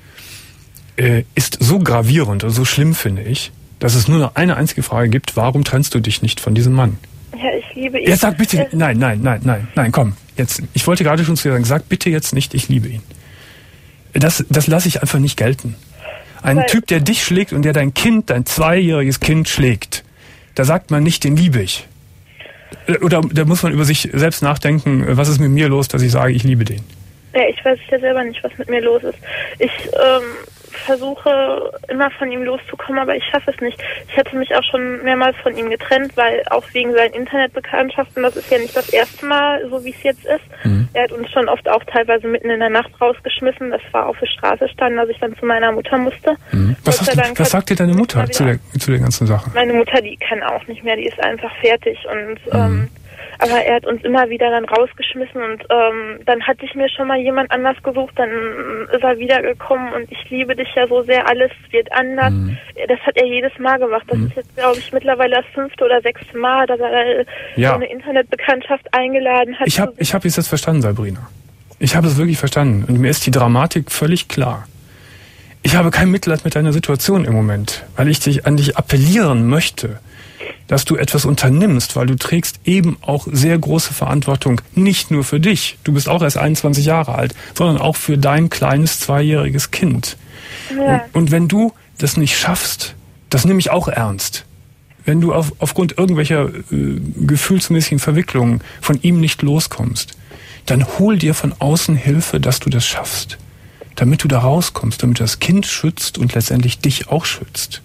äh, ist so gravierend und so schlimm, finde ich, dass es nur noch eine einzige Frage gibt, warum trennst du dich nicht von diesem Mann? Ja, ich liebe ihn. Jetzt sag bitte, nein, nein, nein, nein, nein, komm, jetzt. Ich wollte gerade schon zu dir sagen, sag bitte jetzt nicht, ich liebe ihn. Das, das lasse ich einfach nicht gelten. Ein Weil Typ, der dich schlägt und der dein Kind, dein zweijähriges Kind schlägt, da sagt man nicht, den liebe ich. Oder da muss man über sich selbst nachdenken, was ist mit mir los, dass ich sage, ich liebe den. Ja, ich weiß ja selber nicht, was mit mir los ist. Ich ähm, versuche immer von ihm loszukommen, aber ich schaffe es nicht. Ich hätte mich auch schon mehrmals von ihm getrennt, weil auch wegen seinen Internetbekanntschaften, das ist ja nicht das erste Mal, so wie es jetzt ist. Mhm. Er hat uns schon oft auch teilweise mitten in der Nacht rausgeschmissen. Das war auf der Straße standen, als ich dann zu meiner Mutter musste. Mhm. Was, hast du, was sagt dir deine Mutter zu der, zu der ganzen Sache? Meine Mutter, die kann auch nicht mehr, die ist einfach fertig und mhm. ähm, aber er hat uns immer wieder dann rausgeschmissen und ähm, dann hatte ich mir schon mal jemand anders gesucht, dann ist er wiedergekommen und ich liebe dich ja so sehr, alles wird anders. Mhm. Das hat er jedes Mal gemacht. Das mhm. ist jetzt, glaube ich, mittlerweile das fünfte oder sechste Mal, dass er ja. so eine Internetbekanntschaft eingeladen hat. Ich habe ich hab jetzt das verstanden, Sabrina. Ich habe es wirklich verstanden und mir ist die Dramatik völlig klar. Ich habe kein Mitleid mit deiner Situation im Moment, weil ich dich an dich appellieren möchte, dass du etwas unternimmst, weil du trägst eben auch sehr große Verantwortung, nicht nur für dich, du bist auch erst einundzwanzig Jahre alt, sondern auch für dein kleines zweijähriges Kind. Ja. Und, und wenn du das nicht schaffst, das nehme ich auch ernst, wenn du auf, aufgrund irgendwelcher äh, gefühlsmäßigen Verwicklungen von ihm nicht loskommst, dann hol dir von außen Hilfe, dass du das schaffst, damit du da rauskommst, damit du das Kind schützt und letztendlich dich auch schützt.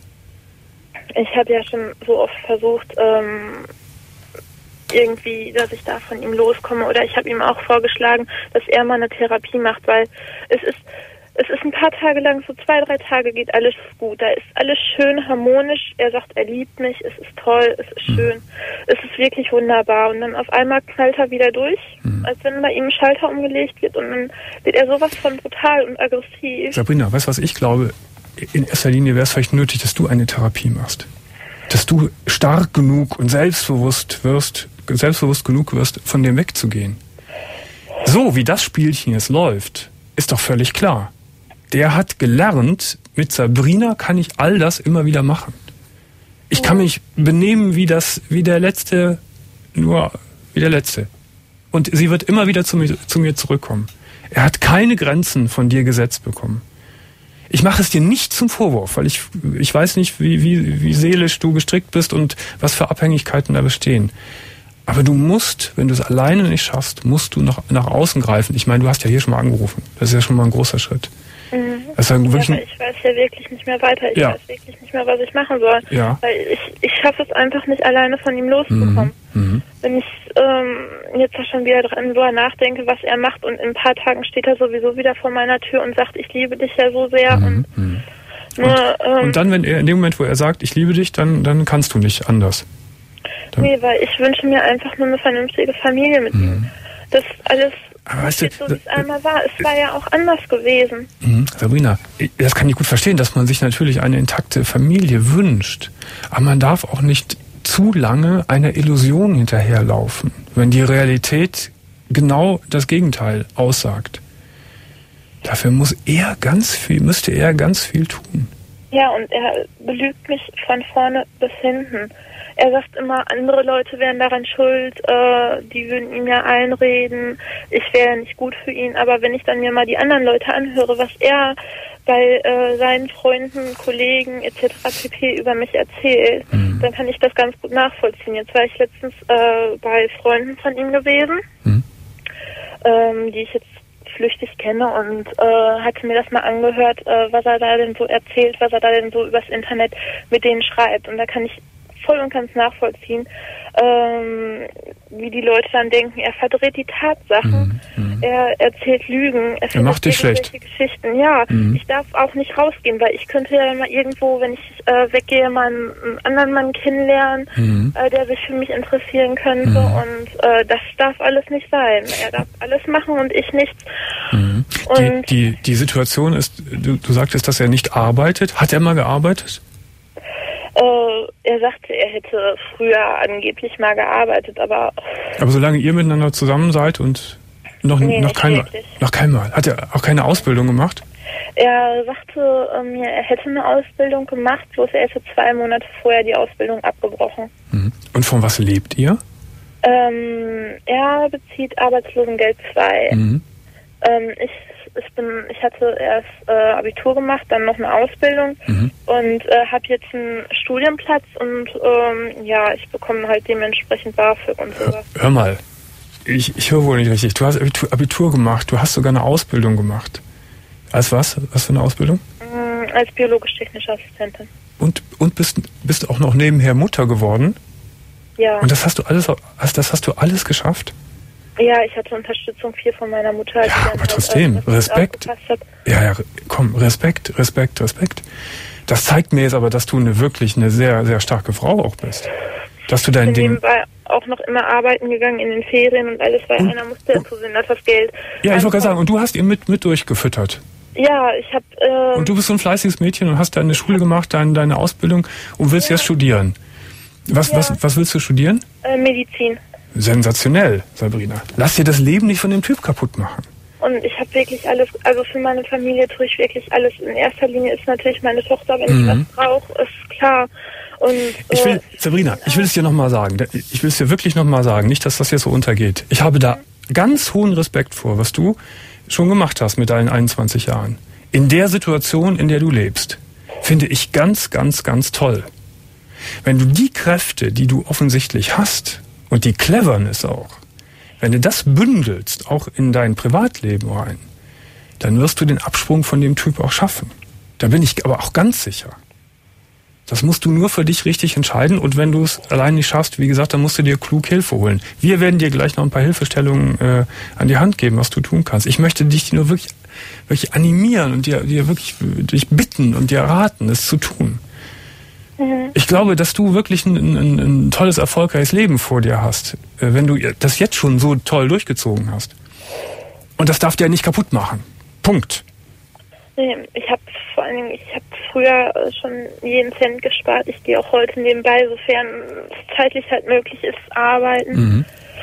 Ich habe ja schon so oft versucht, ähm, irgendwie, dass ich da von ihm loskomme. Oder ich habe ihm auch vorgeschlagen, dass er mal eine Therapie macht, weil es ist, es ist ein paar Tage lang, so zwei, drei Tage geht alles gut. Da ist alles schön harmonisch. Er sagt, er liebt mich, es ist toll, es ist schön. Mhm. Es ist wirklich wunderbar. Und dann auf einmal knallt er wieder durch, mhm. als wenn bei ihm ein Schalter umgelegt wird. Und dann wird er sowas von brutal und aggressiv. Sabrina, weißt du, was ich glaube? In erster Linie wäre es vielleicht nötig, dass du eine Therapie machst. Dass du stark genug und selbstbewusst wirst, selbstbewusst genug wirst, von dem wegzugehen. So wie das Spielchen jetzt läuft, ist doch völlig klar. Der hat gelernt, mit Sabrina kann ich all das immer wieder machen. Ich kann mich benehmen wie das, wie der Letzte, nur wie der Letzte. Und sie wird immer wieder zu mir, zu mir zurückkommen. Er hat keine Grenzen von dir gesetzt bekommen. Ich mache es dir nicht zum Vorwurf, weil ich ich weiß nicht, wie, wie, wie seelisch du gestrickt bist und was für Abhängigkeiten da bestehen. Aber du musst, wenn du es alleine nicht schaffst, musst du nach, nach außen greifen. Ich meine, du hast ja hier schon mal angerufen. Das ist ja schon mal ein großer Schritt. Mhm. Das ist ja, wirklich ja, ich weiß ja wirklich nicht mehr weiter. Ich ja. weiß wirklich nicht mehr, was ich machen soll. Ja. Weil ich, ich schaffe es einfach nicht, alleine von ihm loszukommen. Mhm. Wenn ich ähm, jetzt schon wieder dran drüber nachdenke, was er macht und in ein paar Tagen steht er sowieso wieder vor meiner Tür und sagt, ich liebe dich ja so sehr. Mhm. Und, mhm. nur, ähm, und dann, wenn er in dem Moment, wo er sagt, ich liebe dich, dann, dann kannst du nicht anders. Dann nee, weil ich wünsche mir einfach nur eine vernünftige Familie mit mhm. ihm. Das alles... Aber weißt du, so wie es einmal war, es war ja auch anders gewesen. Mhm. Sabrina, das kann ich gut verstehen, dass man sich natürlich eine intakte Familie wünscht. Aber man darf auch nicht zu lange einer Illusion hinterherlaufen, wenn die Realität genau das Gegenteil aussagt. Dafür muss er ganz viel, müsste er ganz viel tun. Ja, und er belügt mich von vorne bis hinten. Er sagt immer, andere Leute wären daran schuld, äh, die würden ihm ja einreden, ich wäre nicht gut für ihn. Aber wenn ich dann mir mal die anderen Leute anhöre, was er bei äh, seinen Freunden, Kollegen et cetera pp. Über mich erzählt, mhm. dann kann ich das ganz gut nachvollziehen. Jetzt war ich letztens äh, bei Freunden von ihm gewesen, mhm. ähm, die ich jetzt flüchtig kenne und äh, hatte mir das mal angehört, äh, was er da denn so erzählt, was er da denn so übers Internet mit denen schreibt. Und da kann ich voll und ganz nachvollziehen, ähm, wie die Leute dann denken, er verdreht die Tatsachen, mhm. er erzählt Lügen, er, er macht dich schlecht. Geschichten. Ja, mhm. ich darf auch nicht rausgehen, weil ich könnte ja mal irgendwo, wenn ich äh, weggehe, mal einen, einen anderen Mann kennenlernen, mhm. äh, der sich für mich interessieren könnte mhm. und äh, das darf alles nicht sein. Er darf alles machen und ich nichts. Mhm. Und die, die, die Situation ist, du, du sagtest, dass er nicht arbeitet. Hat er mal gearbeitet? Uh, er sagte, er hätte früher angeblich mal gearbeitet, aber... Aber solange ihr miteinander zusammen seid und noch, nee, noch, kein, noch kein Mal, hat er auch keine Ausbildung gemacht? Er sagte mir, ähm, er hätte eine Ausbildung gemacht, bloß er hätte zwei Monate vorher die Ausbildung abgebrochen. Mhm. Und von was lebt ihr? Ähm, er bezieht Arbeitslosengeld zwei. Mhm. Ähm, ich... Ich bin, ich hatte erst äh, Abitur gemacht, dann noch eine Ausbildung mhm. und äh, habe jetzt einen Studienplatz und ähm, ja, ich bekomme halt dementsprechend BAföG und sowas. Hör, hör mal, ich, ich höre wohl nicht richtig. Du hast Abitur, Abitur gemacht, du hast sogar eine Ausbildung gemacht. Als was? Was für eine Ausbildung? als biologisch-technische Assistentin. Und, und bist, bist auch noch nebenher Mutter geworden? Ja. Und das hast du alles, das hast du alles geschafft? Ja, ich hatte Unterstützung viel von meiner Mutter. Ja, aber halt trotzdem, also, Respekt. Ja, ja, komm, Respekt, Respekt, Respekt. Das zeigt mir jetzt aber, dass du eine wirklich eine sehr, sehr starke Frau auch bist. Dass du dein ich bin Ding... nebenbei auch noch immer arbeiten gegangen in den Ferien und alles, weil und, einer musste ja zusehen, dass das Geld... Ja, ich wollte gerade sagen, und du hast ihn mit, mit durchgefüttert. Ja, ich habe... Ähm, und du bist so ein fleißiges Mädchen und hast deine Schule gemacht, dein, deine Ausbildung und willst ja. jetzt studieren. Was, ja. was, was willst du studieren? Äh, Medizin. Sensationell, Sabrina. Lass dir das Leben nicht von dem Typ kaputt machen. Und ich habe wirklich alles, also für meine Familie tue ich wirklich alles. In erster Linie ist natürlich meine Tochter, wenn mhm. ich was brauche, ist klar. Und, ich will, äh, Sabrina, ich will es dir nochmal sagen. Ich will es dir wirklich nochmal sagen. Nicht, dass das hier so untergeht. Ich habe da ganz hohen Respekt vor, was du schon gemacht hast mit deinen einundzwanzig Jahren. In der Situation, in der du lebst, finde ich ganz, ganz, ganz toll. Wenn du die Kräfte, die du offensichtlich hast, und die Cleverness auch, wenn du das bündelst, auch in dein Privatleben rein, dann wirst du den Absprung von dem Typ auch schaffen. Da bin ich aber auch ganz sicher. Das musst du nur für dich richtig entscheiden und wenn du es allein nicht schaffst, wie gesagt, dann musst du dir klug Hilfe holen. Wir werden dir gleich noch ein paar Hilfestellungen äh, an die Hand geben, was du tun kannst. Ich möchte dich nur wirklich, wirklich animieren und dir, dir wirklich dich bitten und dir raten, es zu tun. Ich glaube, dass du wirklich ein, ein, ein tolles, erfolgreiches Leben vor dir hast, wenn du das jetzt schon so toll durchgezogen hast. Und das darf dir nicht kaputt machen. Punkt. Nee, ich habe vor allen Dingen, ich habe früher schon jeden Cent gespart. Ich gehe auch heute nebenbei, sofern es zeitlich halt möglich ist, arbeiten. Mhm.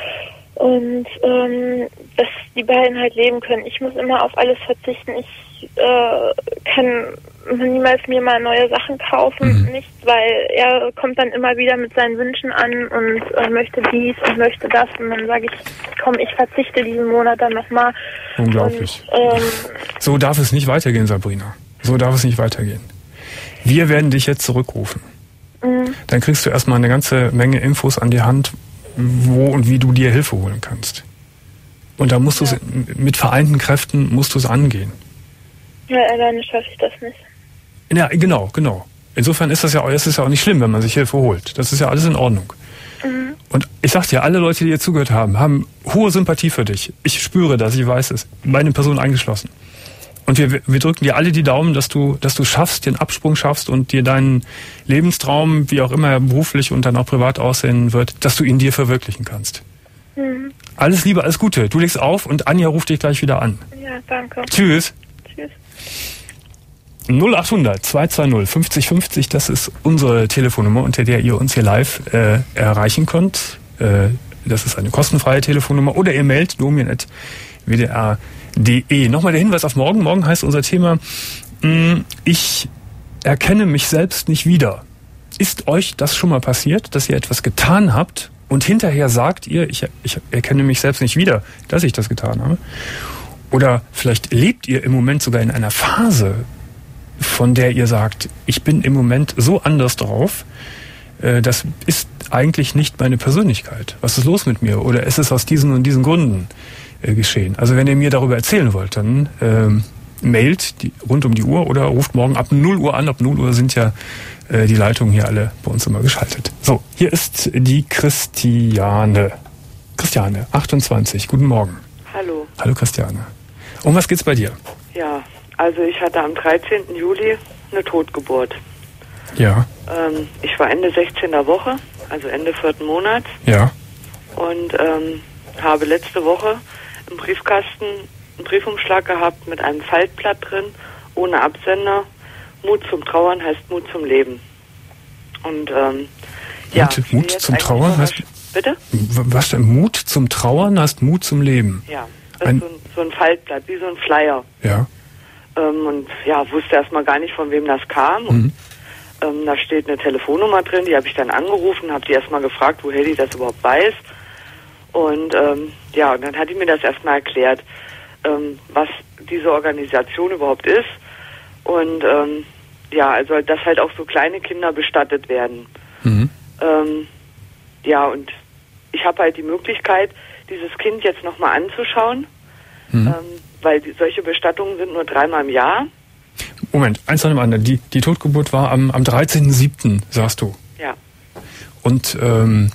Und ähm, dass die beiden halt leben können. Ich muss immer auf alles verzichten. Ich äh, kann niemals mir mal neue Sachen kaufen, mhm. nicht, weil er kommt dann immer wieder mit seinen Wünschen an und äh, möchte dies und möchte das und dann sage ich, komm, ich verzichte diesen Monat dann nochmal. Unglaublich. Und, ähm, so darf es nicht weitergehen, Sabrina. So darf es nicht weitergehen. Wir werden dich jetzt zurückrufen. Mhm. Dann kriegst du erstmal eine ganze Menge Infos an die Hand, wo und wie du dir Hilfe holen kannst. Und da musst ja. du es mit vereinten Kräften musst du es angehen. Ja, alleine schaffe ich das nicht. Ja, genau, genau. Insofern ist das ja, es ist ja auch nicht schlimm, wenn man sich Hilfe holt. Das ist ja alles in Ordnung. Mhm. Und ich sag dir, alle Leute, die dir zugehört haben, haben hohe Sympathie für dich. Ich spüre das, ich weiß es. Meine Person eingeschlossen. Und wir, wir drücken dir alle die Daumen, dass du, dass du schaffst, den Absprung schaffst und dir deinen Lebenstraum, wie auch immer er beruflich und dann auch privat aussehen wird, dass du ihn dir verwirklichen kannst. Mhm. Alles Liebe, alles Gute. Du legst auf und Anja ruft dich gleich wieder an. Ja, danke. Tschüss. Tschüss. null achthundert zwei zwei null fünfzig fünfzig, das ist unsere Telefonnummer, unter der ihr uns hier live äh, erreichen könnt. Äh, das ist eine kostenfreie Telefonnummer. Oder ihr mailt domian at w d r punkt d e. Nochmal der Hinweis auf morgen. Morgen heißt unser Thema, mh, ich erkenne mich selbst nicht wieder. Ist euch das schon mal passiert, dass ihr etwas getan habt und hinterher sagt ihr, ich, ich erkenne mich selbst nicht wieder, dass ich das getan habe? Oder vielleicht lebt ihr im Moment sogar in einer Phase, von der ihr sagt, ich bin im Moment so anders drauf, äh, das ist eigentlich nicht meine Persönlichkeit. Was ist los mit mir? Oder ist es aus diesen und diesen Gründen äh, geschehen? Also wenn ihr mir darüber erzählen wollt, dann ähm, mailt die, rund um die Uhr oder ruft morgen ab null Uhr an. Ab null Uhr sind ja äh, die Leitungen hier alle bei uns immer geschaltet. So, hier ist die Christiane. Christiane, achtundzwanzig. Guten Morgen. Hallo. Hallo Christiane. Um was geht's bei dir? Ja, also ich hatte am dreizehnten Juli eine Totgeburt. Ja. Ähm, ich war Ende sechzehnter Woche, also Ende vierten Monats. Ja. Und ähm, habe letzte Woche im Briefkasten einen Briefumschlag gehabt mit einem Faltblatt drin, ohne Absender. Mut zum Trauern heißt Mut zum Leben. Und ähm, ja. Mut, Mut zum Trauern heißt... Bitte? Was denn? Mut zum Trauern heißt Mut zum Leben? Ja, das ein, ist so ein, so ein Faltblatt, wie so ein Flyer. Ja. Ähm, und ja, wusste erstmal gar nicht, von wem das kam. Mhm. Und, ähm, da steht eine Telefonnummer drin, die habe ich dann angerufen, habe die erstmal gefragt, woher die das überhaupt weiß. Und ähm, ja, und dann hat die mir das erstmal erklärt, ähm, was diese Organisation überhaupt ist. Und ähm, ja, also dass halt auch so kleine Kinder bestattet werden. Mhm. Ähm, ja, und ich habe halt die Möglichkeit, dieses Kind jetzt nochmal anzuschauen, mhm. ähm, weil die, solche Bestattungen sind nur dreimal im Jahr. Moment, eins nach dem anderen. Die, die Totgeburt war am, am dreizehnten siebten, sagst du. Ja. Und ähm,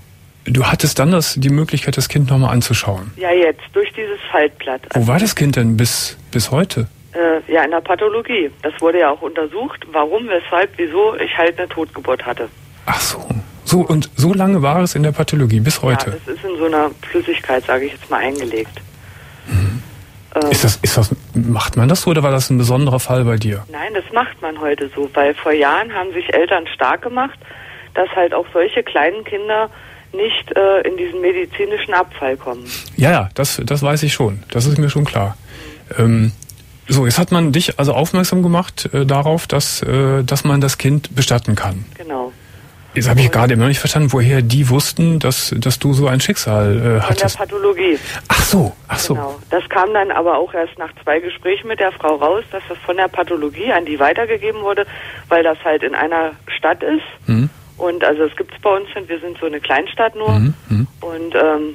du hattest dann das, die Möglichkeit, das Kind nochmal anzuschauen. Ja, jetzt, durch dieses Faltblatt. Wo war das Kind denn bis, bis heute? Äh, ja, in der Pathologie. Das wurde ja auch untersucht, warum, weshalb, wieso ich halt eine Totgeburt hatte. Ach so. So, und so lange war es in der Pathologie, bis heute? Ja, das ist in so einer Flüssigkeit, sage ich jetzt mal, eingelegt. Mhm. Ähm, ist das, ist das, macht man das so oder war das ein besonderer Fall bei dir? Nein, das macht man heute so, weil vor Jahren haben sich Eltern stark gemacht, dass halt auch solche kleinen Kinder nicht äh, in diesen medizinischen Abfall kommen. Ja, ja, das, das weiß ich schon. Das ist mir schon klar. Mhm. Ähm, so, jetzt hat man dich also aufmerksam gemacht äh, darauf, dass, äh, dass man das Kind bestatten kann. Genau. Jetzt habe ich gerade immer noch nicht verstanden, woher die wussten, dass, dass du so ein Schicksal äh, hattest. Von der Pathologie. Ach so, ach so. Genau. Das kam dann aber auch erst nach zwei Gesprächen mit der Frau raus, dass das von der Pathologie an die weitergegeben wurde, weil das halt in einer Stadt ist. Mhm. Und also es gibt's bei uns, wir sind so eine Kleinstadt nur. Mhm. Mhm. Und ähm,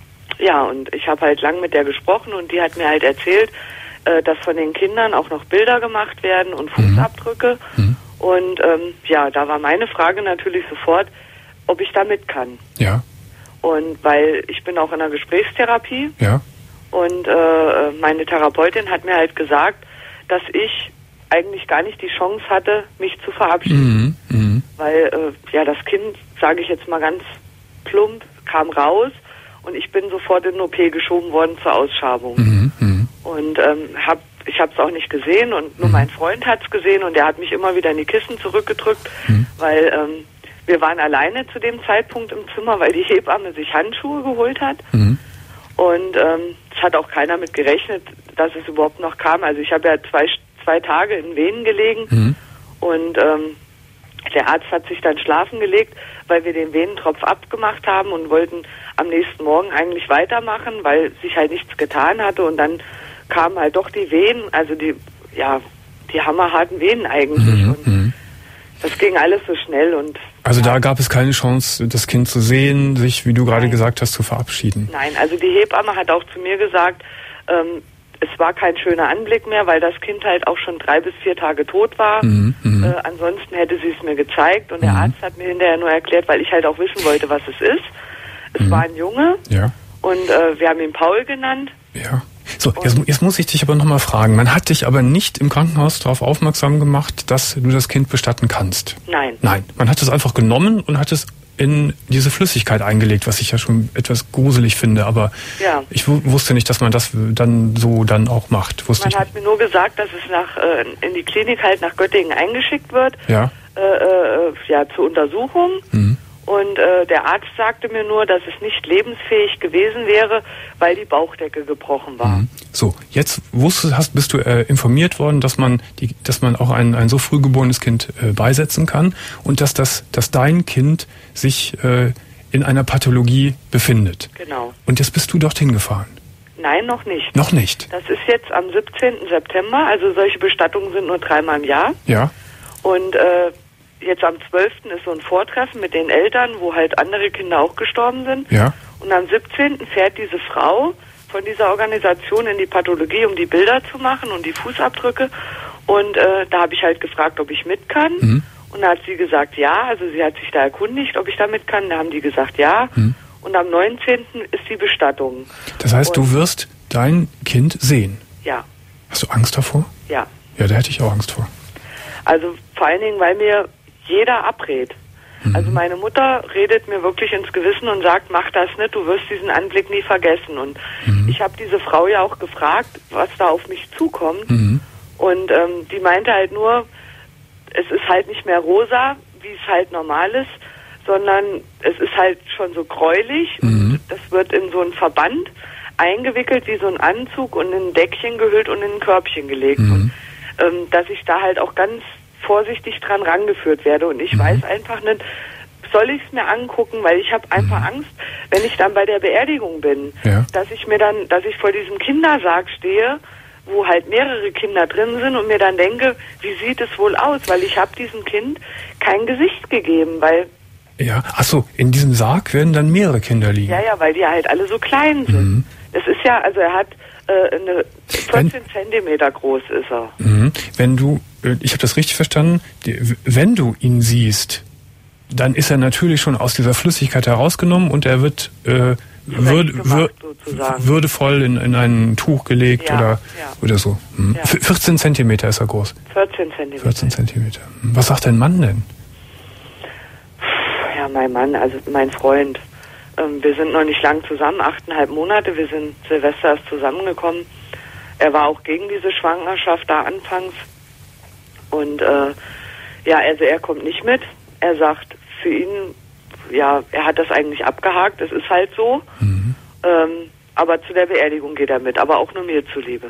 ja, und ich habe halt lang mit der gesprochen und die hat mir halt erzählt, äh, dass von den Kindern auch noch Bilder gemacht werden und Fußabdrücke. Mhm. Und ähm, ja, da war meine Frage natürlich sofort, ob ich da mit kann. Ja. Und weil ich bin auch in einer Gesprächstherapie. Ja. Und äh, meine Therapeutin hat mir halt gesagt, dass ich eigentlich gar nicht die Chance hatte, mich zu verabschieden. Mhm. Mhm. Weil äh, ja, das Kind, sage ich jetzt mal ganz plump, kam raus und ich bin sofort in den O P geschoben worden zur Ausschabung. Mhm. Mhm. Und ähm, hab ich habe es auch nicht gesehen und nur mhm. mein Freund hat es gesehen und der hat mich immer wieder in die Kissen zurückgedrückt, mhm. weil ähm, wir waren alleine zu dem Zeitpunkt im Zimmer, weil die Hebamme sich Handschuhe geholt hat. Mhm. Und ähm, es hat auch keiner mit gerechnet, dass es überhaupt noch kam. Also ich habe ja zwei, zwei Tage in Wehen gelegen mhm. und ähm, der Arzt hat sich dann schlafen gelegt, weil wir den Venentropf abgemacht haben und wollten am nächsten Morgen eigentlich weitermachen, weil sich halt nichts getan hatte und dann kamen halt doch die Wehen, also die, ja, die hammerharten Wehen eigentlich. Mhm, und das ging alles so schnell und... Also da gab es keine Chance, das Kind zu sehen, sich, wie du gerade Nein. gesagt hast, zu verabschieden? Nein, also die Hebamme hat auch zu mir gesagt, ähm, es war kein schöner Anblick mehr, weil das Kind halt auch schon drei bis vier Tage tot war. Mhm, äh, ansonsten hätte sie es mir gezeigt und der mhm. Arzt hat mir hinterher nur erklärt, weil ich halt auch wissen wollte, was es ist. Es mhm. war ein Junge ja. und äh, wir haben ihn Paul genannt. Ja. So, jetzt, jetzt muss ich dich aber nochmal fragen. Man hat dich aber nicht im Krankenhaus darauf aufmerksam gemacht, dass du das Kind bestatten kannst. Nein. Nein, man hat es einfach genommen und hat es in diese Flüssigkeit eingelegt, was ich ja schon etwas gruselig finde. Aber ja. ich w- wusste nicht, dass man das dann so dann auch macht. Wusste man ich hat nicht. mir nur gesagt, dass es nach äh, in die Klinik halt nach Göttingen eingeschickt wird. Ja. Äh, äh, ja, zur Untersuchung. Mhm. Und äh, der Arzt sagte mir nur, dass es nicht lebensfähig gewesen wäre, weil die Bauchdecke gebrochen war. Mhm. So, jetzt wusstest, hast, bist du äh, informiert worden, dass man, die, dass man auch ein, ein so früh geborenes Kind äh, beisetzen kann und dass, das, dass dein Kind sich äh, in einer Pathologie befindet. Genau. Und jetzt bist du dorthin gefahren? Nein, noch nicht. Noch nicht? Das ist jetzt am siebzehnten September, also solche Bestattungen sind nur dreimal im Jahr. Ja. Und äh, jetzt am zwölften ist so ein Vortreffen mit den Eltern, wo halt andere Kinder auch gestorben sind. Ja. Und am siebzehnten fährt diese Frau von dieser Organisation in die Pathologie, um die Bilder zu machen und die Fußabdrücke. Und äh, da habe ich halt gefragt, ob ich mit kann. Mhm. Und da hat sie gesagt, ja. Also sie hat sich da erkundigt, ob ich da mit kann. Da haben die gesagt, ja. Mhm. Und am neunzehnten ist die Bestattung. Das heißt, und du wirst dein Kind sehen? Ja. Hast du Angst davor? Ja. Ja, da hätte ich auch Angst vor. Also vor allen Dingen, weil mir jeder abrät. Mhm. Also meine Mutter redet mir wirklich ins Gewissen und sagt, mach das nicht, du wirst diesen Anblick nie vergessen. Und mhm. ich habe diese Frau ja auch gefragt, was da auf mich zukommt. Mhm. Und ähm, die meinte halt nur, es ist halt nicht mehr rosa, wie es halt normal ist, sondern es ist halt schon so gräulich. Mhm. Und das wird in so einen Verband eingewickelt, wie so ein Anzug und in ein Deckchen gehüllt und in ein Körbchen gelegt. Mhm. Und ähm, dass ich da halt auch ganz vorsichtig dran rangeführt werde und ich mhm. weiß einfach nicht, soll ich es mir angucken, weil ich habe einfach mhm. Angst, wenn ich dann bei der Beerdigung bin, ja. dass ich mir dann, dass ich vor diesem Kindersarg stehe, wo halt mehrere Kinder drin sind und mir dann denke, wie sieht es wohl aus, weil ich habe diesem Kind kein Gesicht gegeben, weil... Ja, ach so, in diesem Sarg werden dann mehrere Kinder liegen. Ja, ja, weil die halt alle so klein sind. Mhm. Es ist ja, also er hat äh, eine vierzehn Zentimeter groß ist er. Mhm. Wenn du, ich habe das richtig verstanden, die, wenn du ihn siehst, dann ist er natürlich schon aus dieser Flüssigkeit herausgenommen und er wird äh, würd, gemacht, würd, würdevoll in, in ein Tuch gelegt ja, oder, ja. oder so. Mhm. Ja. vierzehn Zentimeter ist er groß. vierzehn Zentimeter. vierzehn Zentimeter. Was sagt dein Mann denn? Ja, mein Mann, also mein Freund. Ähm, wir sind noch nicht lang zusammen, achteinhalb Monate. Wir sind Silvester erst zusammengekommen. Er war auch gegen diese Schwangerschaft da anfangs. Und äh, ja, also er kommt nicht mit. Er sagt, für ihn, ja, er hat das eigentlich abgehakt, es ist halt so. Mhm. Ähm, aber zu der Beerdigung geht er mit, aber auch nur mir zuliebe.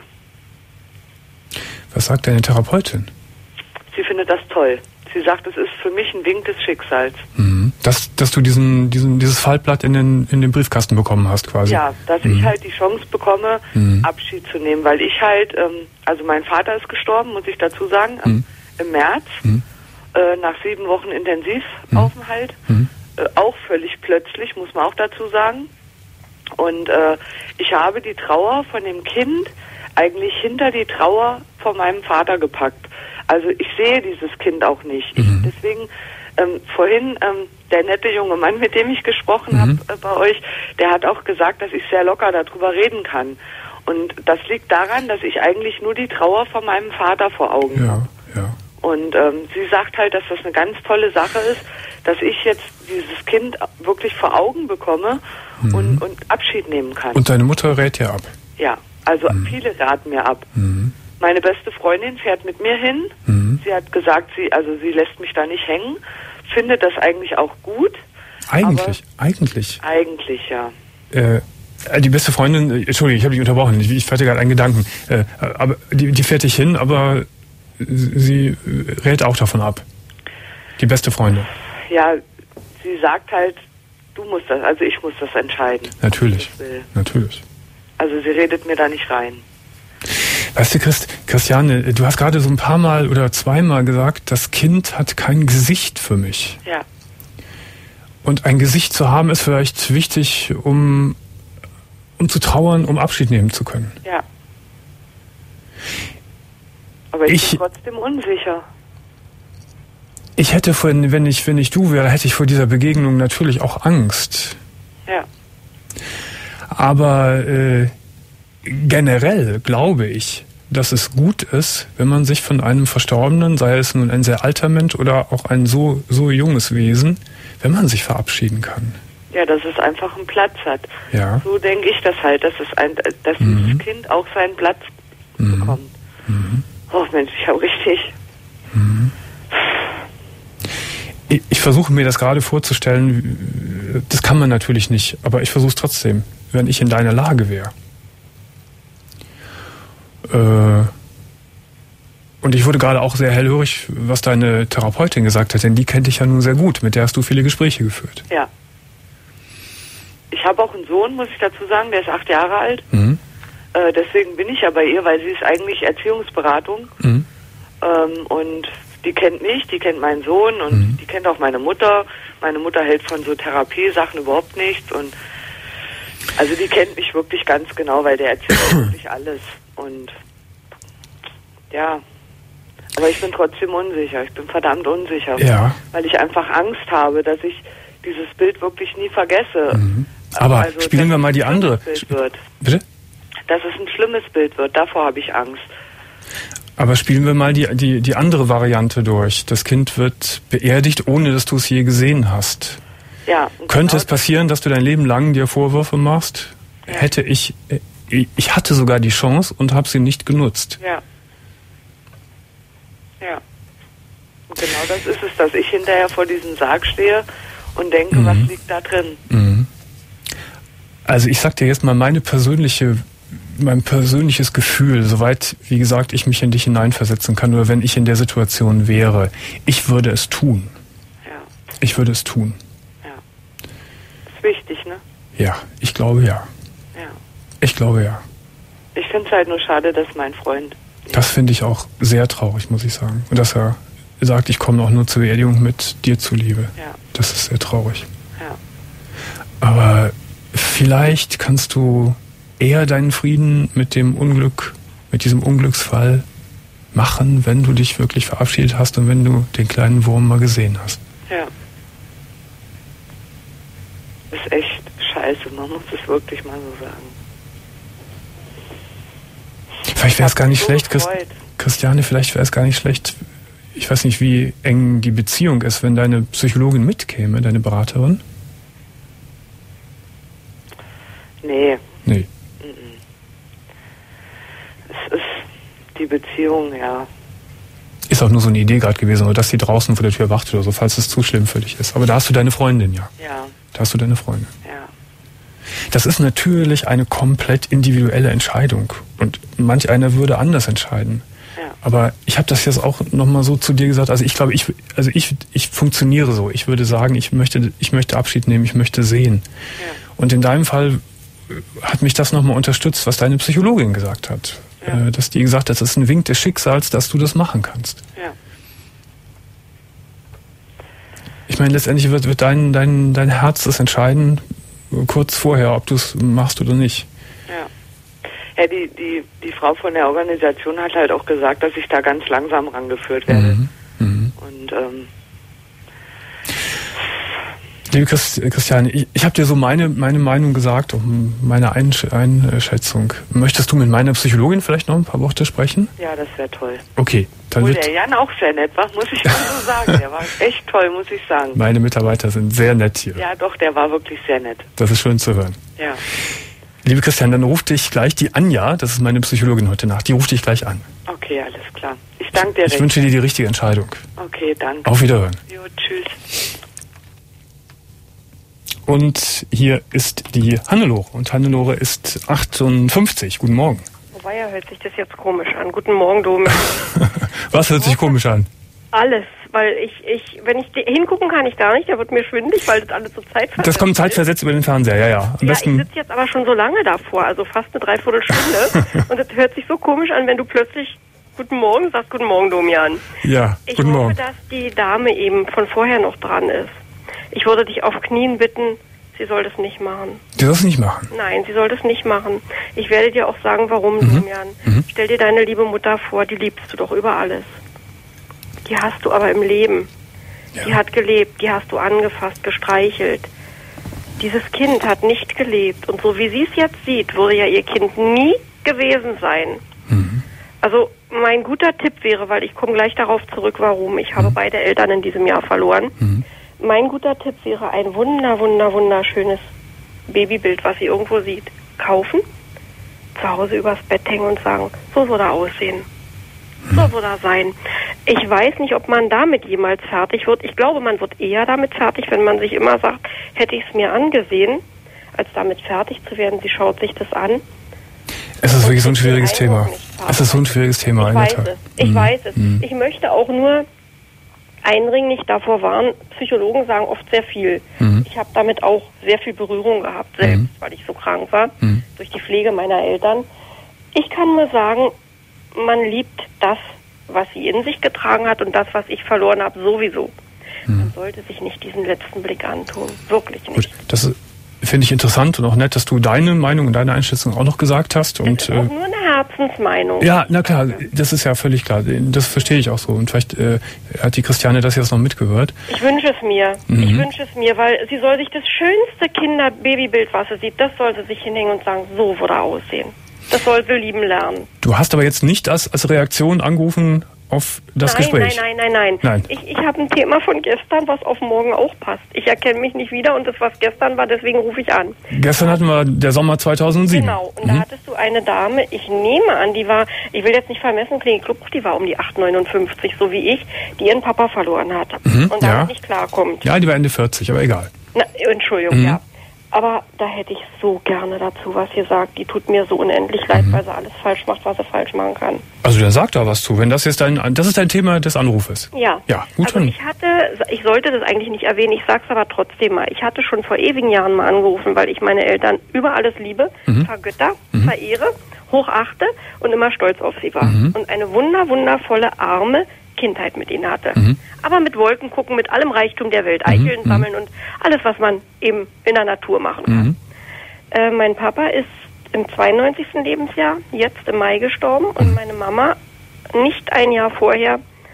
Was sagt deine Therapeutin? Sie findet das toll. Sie sagt, es ist für mich ein Wink des Schicksals. Mhm. Dass, dass du diesen, diesen, dieses Faltblatt in den, in den Briefkasten bekommen hast quasi. Ja, dass mhm. ich halt die Chance bekomme, mhm. Abschied zu nehmen, weil ich halt, ähm, also mein Vater ist gestorben, muss ich dazu sagen, mhm. im März. Mhm. Äh, nach sieben Wochen Intensivaufenthalt, mhm. äh, auch völlig plötzlich, muss man auch dazu sagen. Und äh, ich habe die Trauer von dem Kind eigentlich hinter die Trauer von meinem Vater gepackt. Also ich sehe dieses Kind auch nicht. Mhm. Deswegen ähm, vorhin ähm, der nette junge Mann, mit dem ich gesprochen mhm. habe äh, bei euch, der hat auch gesagt, dass ich sehr locker darüber reden kann. Und das liegt daran, dass ich eigentlich nur die Trauer von meinem Vater vor Augen ja, habe. Ja. Und ähm, sie sagt halt, dass das eine ganz tolle Sache ist, dass ich jetzt dieses Kind wirklich vor Augen bekomme mhm. und, und Abschied nehmen kann. Und deine Mutter rät dir ab? Ja, also mhm. viele raten mir ab. Mhm. Meine beste Freundin fährt mit mir hin. Mhm. Sie hat gesagt, sie, also sie lässt mich da nicht hängen, findet das eigentlich auch gut. Eigentlich, eigentlich. Eigentlich, ja. Äh, die beste Freundin, Entschuldigung, ich habe dich unterbrochen, ich, ich hatte gerade einen Gedanken, äh, aber die, die fährt dich hin, aber sie rät auch davon ab. Die beste Freundin. Ja, sie sagt halt, du musst das, also ich muss das entscheiden. Natürlich, natürlich. Also sie redet mir da nicht rein. Weißt du, Christ, Christiane, du hast gerade so ein paar Mal oder zweimal gesagt, das Kind hat kein Gesicht für mich. Ja. Und ein Gesicht zu haben ist vielleicht wichtig, um, um zu trauern, um Abschied nehmen zu können. Ja. Aber ich, ich bin trotzdem unsicher. Ich hätte, vorhin, wenn ich, wenn ich du wäre, hätte ich vor dieser Begegnung natürlich auch Angst. Ja. Aber äh, generell glaube ich, dass es gut ist, wenn man sich von einem Verstorbenen, sei es nun ein sehr alter Mensch oder auch ein so, so junges Wesen, wenn man sich verabschieden kann. Ja, dass es einfach einen Platz hat. Ja. So denke ich das halt, dass, es ein, dass mhm. dieses Kind auch seinen Platz mhm. bekommt. Mhm. Oh Mensch, ich habe richtig... Mhm. Ich, ich versuche mir das gerade vorzustellen, das kann man natürlich nicht, aber ich versuche es trotzdem, wenn ich in deiner Lage wäre. Äh, und ich wurde gerade auch sehr hellhörig, was deine Therapeutin gesagt hat, denn die kennt dich ja nun sehr gut, mit der hast du viele Gespräche geführt. Ja. Ich habe auch einen Sohn, muss ich dazu sagen, der ist acht Jahre alt. Mhm. Äh, deswegen bin ich ja bei ihr, weil sie ist eigentlich Erziehungsberatung. Mhm. Ähm, und die kennt mich, die kennt meinen Sohn und mhm. die kennt auch meine Mutter. Meine Mutter hält von so Therapiesachen überhaupt nichts. Und also die kennt mich wirklich ganz genau, weil der erzählt wirklich alles. Und ja, aber ich bin trotzdem unsicher. Ich bin verdammt unsicher. Ja. Weil ich einfach Angst habe, dass ich dieses Bild wirklich nie vergesse. Mhm. Aber also, spielen wir mal die andere. Bild wird. Bitte? Dass es ein schlimmes Bild wird, davor habe ich Angst. Aber spielen wir mal die, die, die andere Variante durch. Das Kind wird beerdigt, ohne dass du es je gesehen hast. Ja. Könnte genau es passieren, dass du dein Leben lang dir Vorwürfe machst? Ja. Hätte ich, ich hatte sogar die Chance und habe sie nicht genutzt. Ja. Ja. Und genau das ist es, dass ich hinterher vor diesem Sarg stehe und denke, mhm. was liegt da drin? Mhm. Also ich sag dir jetzt mal meine persönliche mein persönliches Gefühl, soweit, wie gesagt, ich mich in dich hineinversetzen kann oder wenn ich in der Situation wäre, ich würde es tun. Ja. Ich würde es tun. Ja. Das ist wichtig, ne? Ja, ich glaube ja. Ja. Ich glaube ja. Ich finde es halt nur schade, dass mein Freund... Das finde ich auch sehr traurig, muss ich sagen. Und dass er sagt, ich komme auch nur zur Beerdigung mit dir zuliebe. Ja. Das ist sehr traurig. Ja. Aber vielleicht kannst du eher deinen Frieden mit dem Unglück, mit diesem Unglücksfall machen, wenn du dich wirklich verabschiedet hast und wenn du den kleinen Wurm mal gesehen hast. Ja. Ist echt scheiße, man muss es wirklich mal so sagen. Vielleicht wäre es gar nicht so schlecht, Christ, gefreut. Christiane, vielleicht wäre es gar nicht schlecht, ich weiß nicht, wie eng die Beziehung ist, wenn deine Psychologin mitkäme, deine Beraterin? Nee. Nee. Es ist die Beziehung, ja. Ist auch nur so eine Idee gerade gewesen, oder dass sie draußen vor der Tür wacht oder so, falls es zu schlimm für dich ist. Aber da hast du deine Freundin, ja. Ja. Da hast du deine Freundin. Ja. Das ist natürlich eine komplett individuelle Entscheidung. Und manch einer würde anders entscheiden. Ja. Aber ich habe das jetzt auch nochmal so zu dir gesagt. Also ich glaube, ich, also ich, ich funktioniere so. Ich würde sagen, ich möchte, ich möchte Abschied nehmen, ich möchte sehen. Ja. Und in deinem Fall hat mich das nochmal unterstützt, was deine Psychologin gesagt hat. Ja. Äh, dass die gesagt hat, das ist ein Wink des Schicksals, dass du das machen kannst. Ja. Ich meine, letztendlich wird, wird dein, dein, dein Herz das entscheiden, kurz vorher, ob du es machst oder nicht. Ja. Ja, die, die, die Frau von der Organisation hat halt auch gesagt, dass ich da ganz langsam rangeführt werde. Mhm. Mhm. Und ähm, Liebe Christ, Christiane, ich, ich habe dir so meine, meine Meinung gesagt, um meine Einsch- Einschätzung. Möchtest du mit meiner Psychologin vielleicht noch ein paar Worte sprechen? ja, das wäre toll. Okay, dann Obwohl wird der Jan auch sehr nett war, muss ich mal so sagen. Der war echt toll, muss ich sagen. meine Mitarbeiter sind sehr nett hier. Ja, doch, der war wirklich sehr nett. Das ist schön zu hören. Ja. Liebe Christiane, dann ruft dich gleich die Anja, das ist meine Psychologin heute Nacht, die ruft dich gleich an. Okay, alles klar. Ich danke dir Ich recht. wünsche dir die richtige Entscheidung. Okay, danke. Auf Wiederhören. Jo, tschüss. Und hier ist die Hannelore. Und Hannelore ist achtundfünfzig. Guten Morgen. Wobei, ja, hört sich das jetzt komisch an. Guten Morgen, Domi. Was hört sich komisch an? Alles, weil ich, ich, wenn ich hingucken kann, ich gar nicht, da wird mir schwindelig, weil das alles so zeitversetzt Das kommt ist. zeitversetzt über den Fernseher, ja, ja. Am Ja, ich besten. sitze jetzt aber schon so lange davor, also fast eine Dreiviertelstunde. Und das hört sich so komisch an, wenn du plötzlich Guten Morgen sagst. Guten Morgen, Domian. Ja, Ich guten hoffe, Morgen. dass die Dame eben von vorher noch dran ist. Ich würde dich auf Knien bitten, sie soll das nicht machen. Du sollst es nicht machen. Nein, sie soll das nicht machen. Ich werde dir auch sagen, warum, Mhm. Domian. Mhm. Stell dir deine liebe Mutter vor, die liebst du doch über alles. Die hast du aber im Leben. Ja. Die hat gelebt, die hast du angefasst, gestreichelt. Dieses Kind hat nicht gelebt. Und so wie sie es jetzt sieht, würde ja ihr Kind nie gewesen sein. Mhm. Also mein guter Tipp wäre, weil ich komme gleich darauf zurück, warum. Ich habe Mhm. beide Eltern in diesem Jahr verloren. Mhm. Mein guter Tipp wäre ein wunder, wunder, wunderschönes Babybild, was sie irgendwo sieht, kaufen, zu Hause übers Bett hängen und sagen, so soll er aussehen. So soll er sein. Ich weiß nicht, ob man damit jemals fertig wird. Ich glaube, man wird eher damit fertig, wenn man sich immer sagt, hätte ich es mir angesehen, als damit fertig zu werden. Sie schaut sich das an. Es ist wirklich so ein Und schwieriges den Thema. Eindruck nicht haben. Es ist so ein schwieriges Thema. Ich in der weiß Tat. es. Ich Mhm. weiß es. Mhm. Ich möchte auch nur eindringlich davor warnen, Psychologen sagen oft sehr viel. Mhm. Ich habe damit auch sehr viel Berührung gehabt, selbst, Mhm. weil ich so krank war, Mhm. durch die Pflege meiner Eltern. Ich kann nur sagen, man liebt das, was sie in sich getragen hat und das, was ich verloren habe, sowieso. Mhm. Man sollte sich nicht diesen letzten Blick antun. Wirklich Gut, nicht. das ist- finde ich interessant und auch nett, dass du deine Meinung und deine Einschätzung auch noch gesagt hast. Das Und ist äh, auch nur eine Herzensmeinung. ja, na klar, das ist ja völlig klar. Das verstehe ich auch so. Und vielleicht äh, hat die Christiane das jetzt noch mitgehört. Ich wünsche es mir. Mhm. Ich wünsche es mir, weil sie soll sich das schönste Kinder-Babybild, was sie sieht, das soll sie sich hinhängen und sagen, so würde er aussehen. Das soll sie lieben lernen. Du hast aber jetzt nicht als, als Reaktion angerufen auf das nein, Gespräch. Nein, nein, nein, nein. Nein. Ich, ich habe ein Thema von gestern, was auf morgen auch passt. Ich erkenne mich nicht wieder und das, was gestern war, deswegen rufe ich an. Gestern hatten wir der Sommer zweitausendsieben. Genau, und Mhm. da hattest du eine Dame, ich nehme an, die war, ich will jetzt nicht vermessen klingen, ich glaube, die war um die acht, neunundfünfzig, so wie ich, die ihren Papa verloren hat Mhm, und damit ja. nicht klarkommt. Ja, die war Ende vierzig, aber egal. Na, Entschuldigung, Mhm. ja. Aber da hätte ich so gerne dazu was ihr sagt. Die tut mir so unendlich leid, Mhm. weil sie alles falsch macht, was sie falsch machen kann. Also dann sag da was zu. Wenn das jetzt dein, das ist dein Thema des Anrufes. Ja. Ja, gut Also dann. ich hatte, ich sollte das eigentlich nicht erwähnen, ich sag's aber trotzdem mal. Ich hatte schon vor ewigen Jahren mal angerufen, weil ich meine Eltern über alles liebe, Mhm. vergötter, Mhm. verehre, hochachte und immer stolz auf sie war. Mhm. Und eine wunder, wundervolle, arme Kindheit mit ihnen hatte. Mhm. Aber mit Wolken gucken, mit allem Reichtum der Welt, Mhm. Eicheln Mhm. sammeln und alles, was man eben in der Natur machen kann. Mhm. Äh, mein Papa ist im zweiundneunzigsten Lebensjahr, jetzt im Mai gestorben und meine Mama nicht ein Jahr vorher,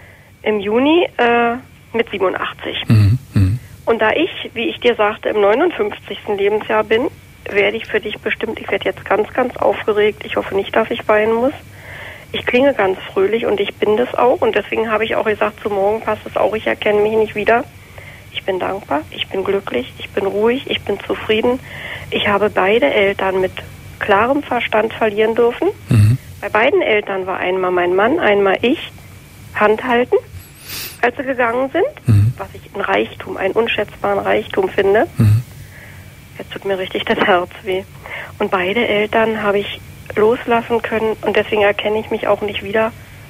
im Juni, äh, mit siebenundachtzig. Mhm. Mhm. Und da ich, wie ich dir sagte, im neunundfünfzigsten Lebensjahr bin, werde ich für dich bestimmt, ich werde jetzt ganz, ganz aufgeregt. Ich hoffe nicht, dass ich weinen muss. Ich klinge ganz fröhlich und ich bin das auch. Und deswegen habe ich auch gesagt, zu morgen passt es auch, ich erkenne mich nicht wieder. Ich bin dankbar, ich bin glücklich, ich bin ruhig, ich bin zufrieden. Ich habe beide Eltern mit klarem Verstand verlieren dürfen. Mhm. Bei beiden Eltern war einmal mein Mann, einmal ich, Hand halten, als sie gegangen sind, mhm. was ich ein Reichtum, einen unschätzbaren Reichtum finde. Mhm. Jetzt tut mir richtig das Herz weh. Und beide Eltern habe ich loslassen können und deswegen erkenne ich mich auch nicht wieder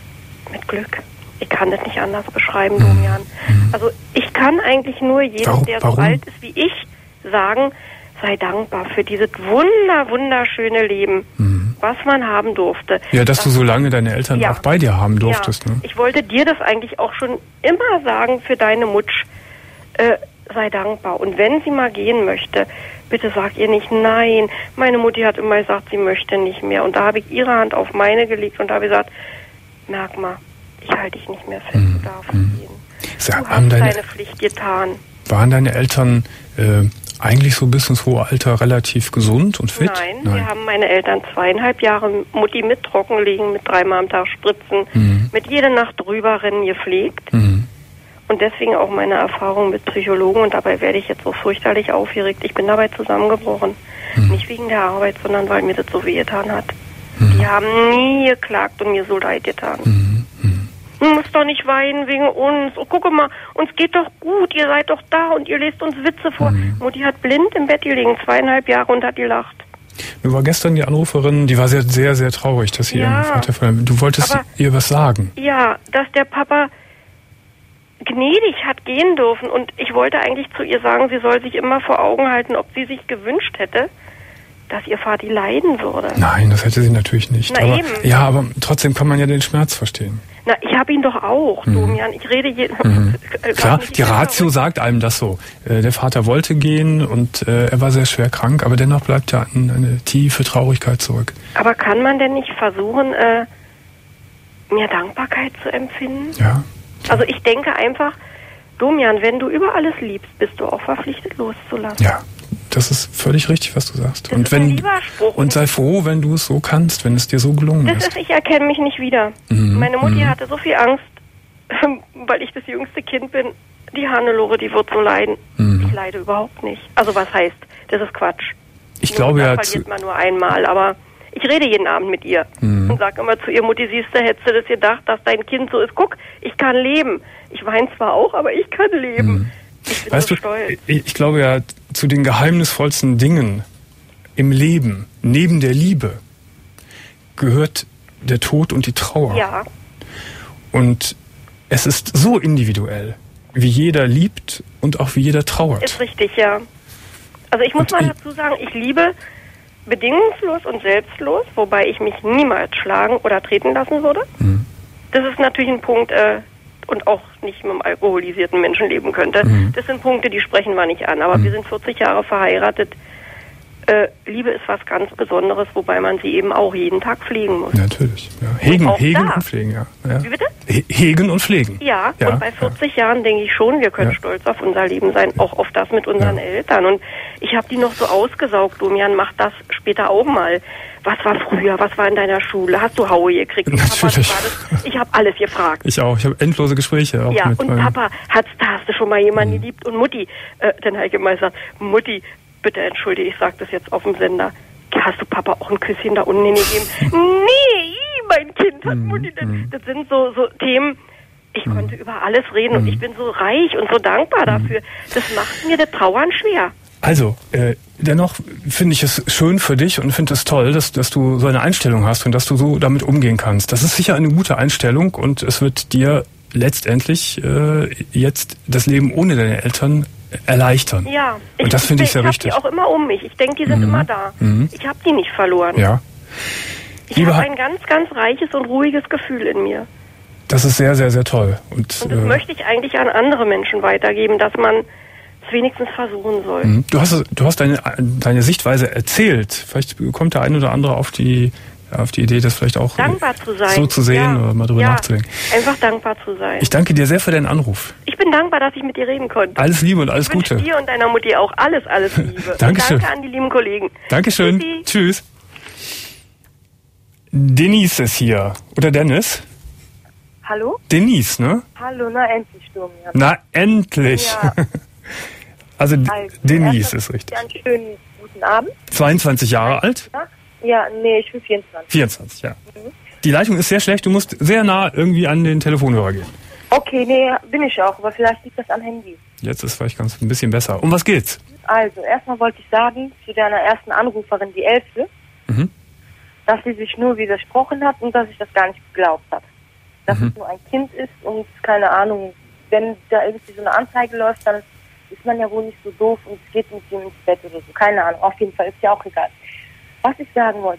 mit Glück. Ich kann das nicht anders beschreiben, Domian. Mhm. Also ich kann eigentlich nur jedem, warum, der so warum? alt ist wie ich, sagen, sei dankbar für dieses wunder, wunderschöne Leben, mhm. was man haben durfte. Ja, dass das, du so lange deine Eltern ja, auch bei dir haben durftest. Ja. Ne? Ich wollte dir das eigentlich auch schon immer sagen für deine Mutsch. Äh, sei dankbar. Und wenn sie mal gehen möchte, bitte sag ihr nicht nein. Meine Mutti hat immer gesagt, sie möchte nicht mehr. Und da habe ich ihre Hand auf meine gelegt und habe gesagt, merk mal, ich halte dich nicht mehr fest, mhm. du darfst mhm. gehen. Sag, du hast deine, deine Pflicht getan. Waren deine Eltern äh, eigentlich so bis ins hohe Alter relativ gesund und fit? Nein, Nein. wir haben meine Eltern zweieinhalb Jahre Mutti mit Trockenlegen, mit dreimal am Tag Spritzen, mhm. mit jede Nacht drüber rennen gepflegt. Mhm. Und deswegen auch meine Erfahrung mit Psychologen und dabei werde ich jetzt so fürchterlich aufgeregt. Ich bin dabei zusammengebrochen. Mhm. Nicht wegen der Arbeit, sondern weil mir das so wehgetan hat. Mhm. Die haben nie geklagt und mir so leid getan. Mhm. Mhm. Du musst doch nicht weinen wegen uns. Oh, guck mal, uns geht doch gut. Ihr seid doch da und ihr lest uns Witze vor. Mhm. Mutti hat blind im Bett gelegen, zweieinhalb Jahre und hat gelacht. Mir war gestern die Anruferin, die war sehr, sehr, sehr traurig, dass sie ja, ihren Vater verloren hat. Du wolltest aber, ihr was sagen. Ja, dass der Papa gnädig hat gehen dürfen und ich wollte eigentlich zu ihr sagen, sie soll sich immer vor Augen halten, ob sie sich gewünscht hätte, dass ihr Vati leiden würde. Nein, das hätte sie natürlich nicht. Na aber, eben. Ja, aber trotzdem kann man ja den Schmerz verstehen. Na, ich habe ihn doch auch, mhm. Domian. Ich rede je... Mhm. Klar, die Ratio sagt einem das so. Äh, der Vater wollte gehen und äh, er war sehr schwer krank, aber dennoch bleibt ja eine, eine tiefe Traurigkeit zurück. Aber kann man denn nicht versuchen, äh, mehr Dankbarkeit zu empfinden? Ja. Also ich denke einfach, Domian, wenn du über alles liebst, bist du auch verpflichtet loszulassen. Ja, das ist völlig richtig, was du sagst. Das und ist wenn ein lieber Spruch. Und sei froh, wenn du es so kannst, wenn es dir so gelungen das ist. ist. Ich erkenne mich nicht wieder. Mhm. Meine Mutti mhm. hatte so viel Angst, weil ich das jüngste Kind bin. Die Hannelore, die wird so leiden. Mhm. Ich leide überhaupt nicht. Also was heißt, das ist Quatsch. Ich nur glaube ja... verliert man nur einmal, aber... Ich rede jeden Abend mit ihr mhm. und sage immer zu ihr, Mutti, siehst du, hättest du das gedacht, dass dein Kind so ist? Guck, ich kann leben. Ich weine zwar auch, aber ich kann leben. Mhm. Ich bin weißt so du, stolz. Ich glaube ja, zu den geheimnisvollsten Dingen im Leben, neben der Liebe, gehört der Tod und die Trauer. Ja. Und es ist so individuell, wie jeder liebt und auch wie jeder trauert. Ist richtig, ja. Also ich muss und mal dazu sagen, ich liebe... bedingungslos und selbstlos, wobei ich mich niemals schlagen oder treten lassen würde. Mhm. Das ist natürlich ein Punkt, äh, und auch nicht mit einem alkoholisierten Menschen leben könnte. Mhm. Das sind Punkte, die sprechen wir nicht an. Aber mhm. wir sind vierzig Jahre verheiratet. Äh, Liebe ist was ganz Besonderes, wobei man sie eben auch jeden Tag pflegen muss. Natürlich. Ja. Hegen, hegen und pflegen, ja. ja. Wie bitte? Hegen und pflegen. Ja, ja und bei vierzig ja. Jahren denke ich schon, wir können ja. stolz auf unser Leben sein, auch auf das mit unseren ja. Eltern. Und ich habe die noch so ausgesaugt, Domian, mach das später auch mal. Was war früher? Was war in deiner Schule? Hast du Haue gekriegt? Natürlich. Papa, ich habe alles gefragt. Ich auch. Ich habe endlose Gespräche. Auch ja, mit und Papa, hast, hast du schon mal jemanden mhm. geliebt? Und Mutti, äh, dann habe ich immer gesagt, Mutti, bitte entschuldige, ich sage das jetzt auf dem Sender. Hast du Papa auch ein Küsschen da unten hingegeben? Nee, mein Kind hat Mutti. Das, das sind so, so Themen, ich mm. konnte über alles reden mm. und ich bin so reich und so dankbar mm. dafür. Das macht mir das Trauern schwer. Also, äh, dennoch finde ich es schön für dich und finde es toll, dass, dass du so eine Einstellung hast und dass du so damit umgehen kannst. Das ist sicher eine gute Einstellung und es wird dir letztendlich äh, jetzt das Leben ohne deine Eltern erleichtern. Ja, ich, und das finde ich sehr ich richtig. Ich habe die auch immer um mich. Ich denke, die sind mhm. immer da. Mhm. Ich habe die nicht verloren. Ja. Ich habe ein ganz, ganz reiches und ruhiges Gefühl in mir. Das ist sehr, sehr, sehr toll. Und, und das äh, möchte ich eigentlich an andere Menschen weitergeben, dass man es wenigstens versuchen soll. Mhm. Du hast, du hast deine, deine Sichtweise erzählt. Vielleicht kommt der ein oder andere auf die, auf die Idee, das vielleicht auch dankbar zu sein. so zu sehen ja. oder mal drüber ja. nachzudenken. Einfach dankbar zu sein. Ich danke dir sehr für deinen Anruf. Ich bin dankbar, dass ich mit dir reden konnte. Alles Liebe und alles ich wünsche Gute. dir und deiner Mutti auch alles, alles Liebe. Dankeschön. Und danke an die lieben Kollegen. Dankeschön. Tschüssi. Tschüss. Denise ist hier. Oder Dennis? Hallo? Denise, ne? Hallo, na endlich, Domian. Na, endlich. Ja. also, Also, Denise ist richtig. Einen schönen guten Abend. zweiundzwanzig Jahre alt? Ja, nee, ich bin vierundzwanzig. vierundzwanzig, ja. Mhm. Die Leitung ist sehr schlecht. Du musst sehr nah irgendwie an den Telefonhörer gehen. Okay, nee, bin ich auch, aber vielleicht liegt das am Handy. Jetzt ist vielleicht ganz ein bisschen besser. Um was geht's? Also, erstmal wollte ich sagen, zu deiner ersten Anruferin, die Elfte, Mhm. dass sie sich nur widersprochen hat und dass ich das gar nicht geglaubt habe. Dass Mhm. es nur ein Kind ist und, keine Ahnung, wenn da irgendwie so eine Anzeige läuft, dann ist man ja wohl nicht so doof und es geht mit ihm ins Bett oder so. Keine Ahnung, auf jeden Fall ist ja auch egal. Was ich sagen wollte.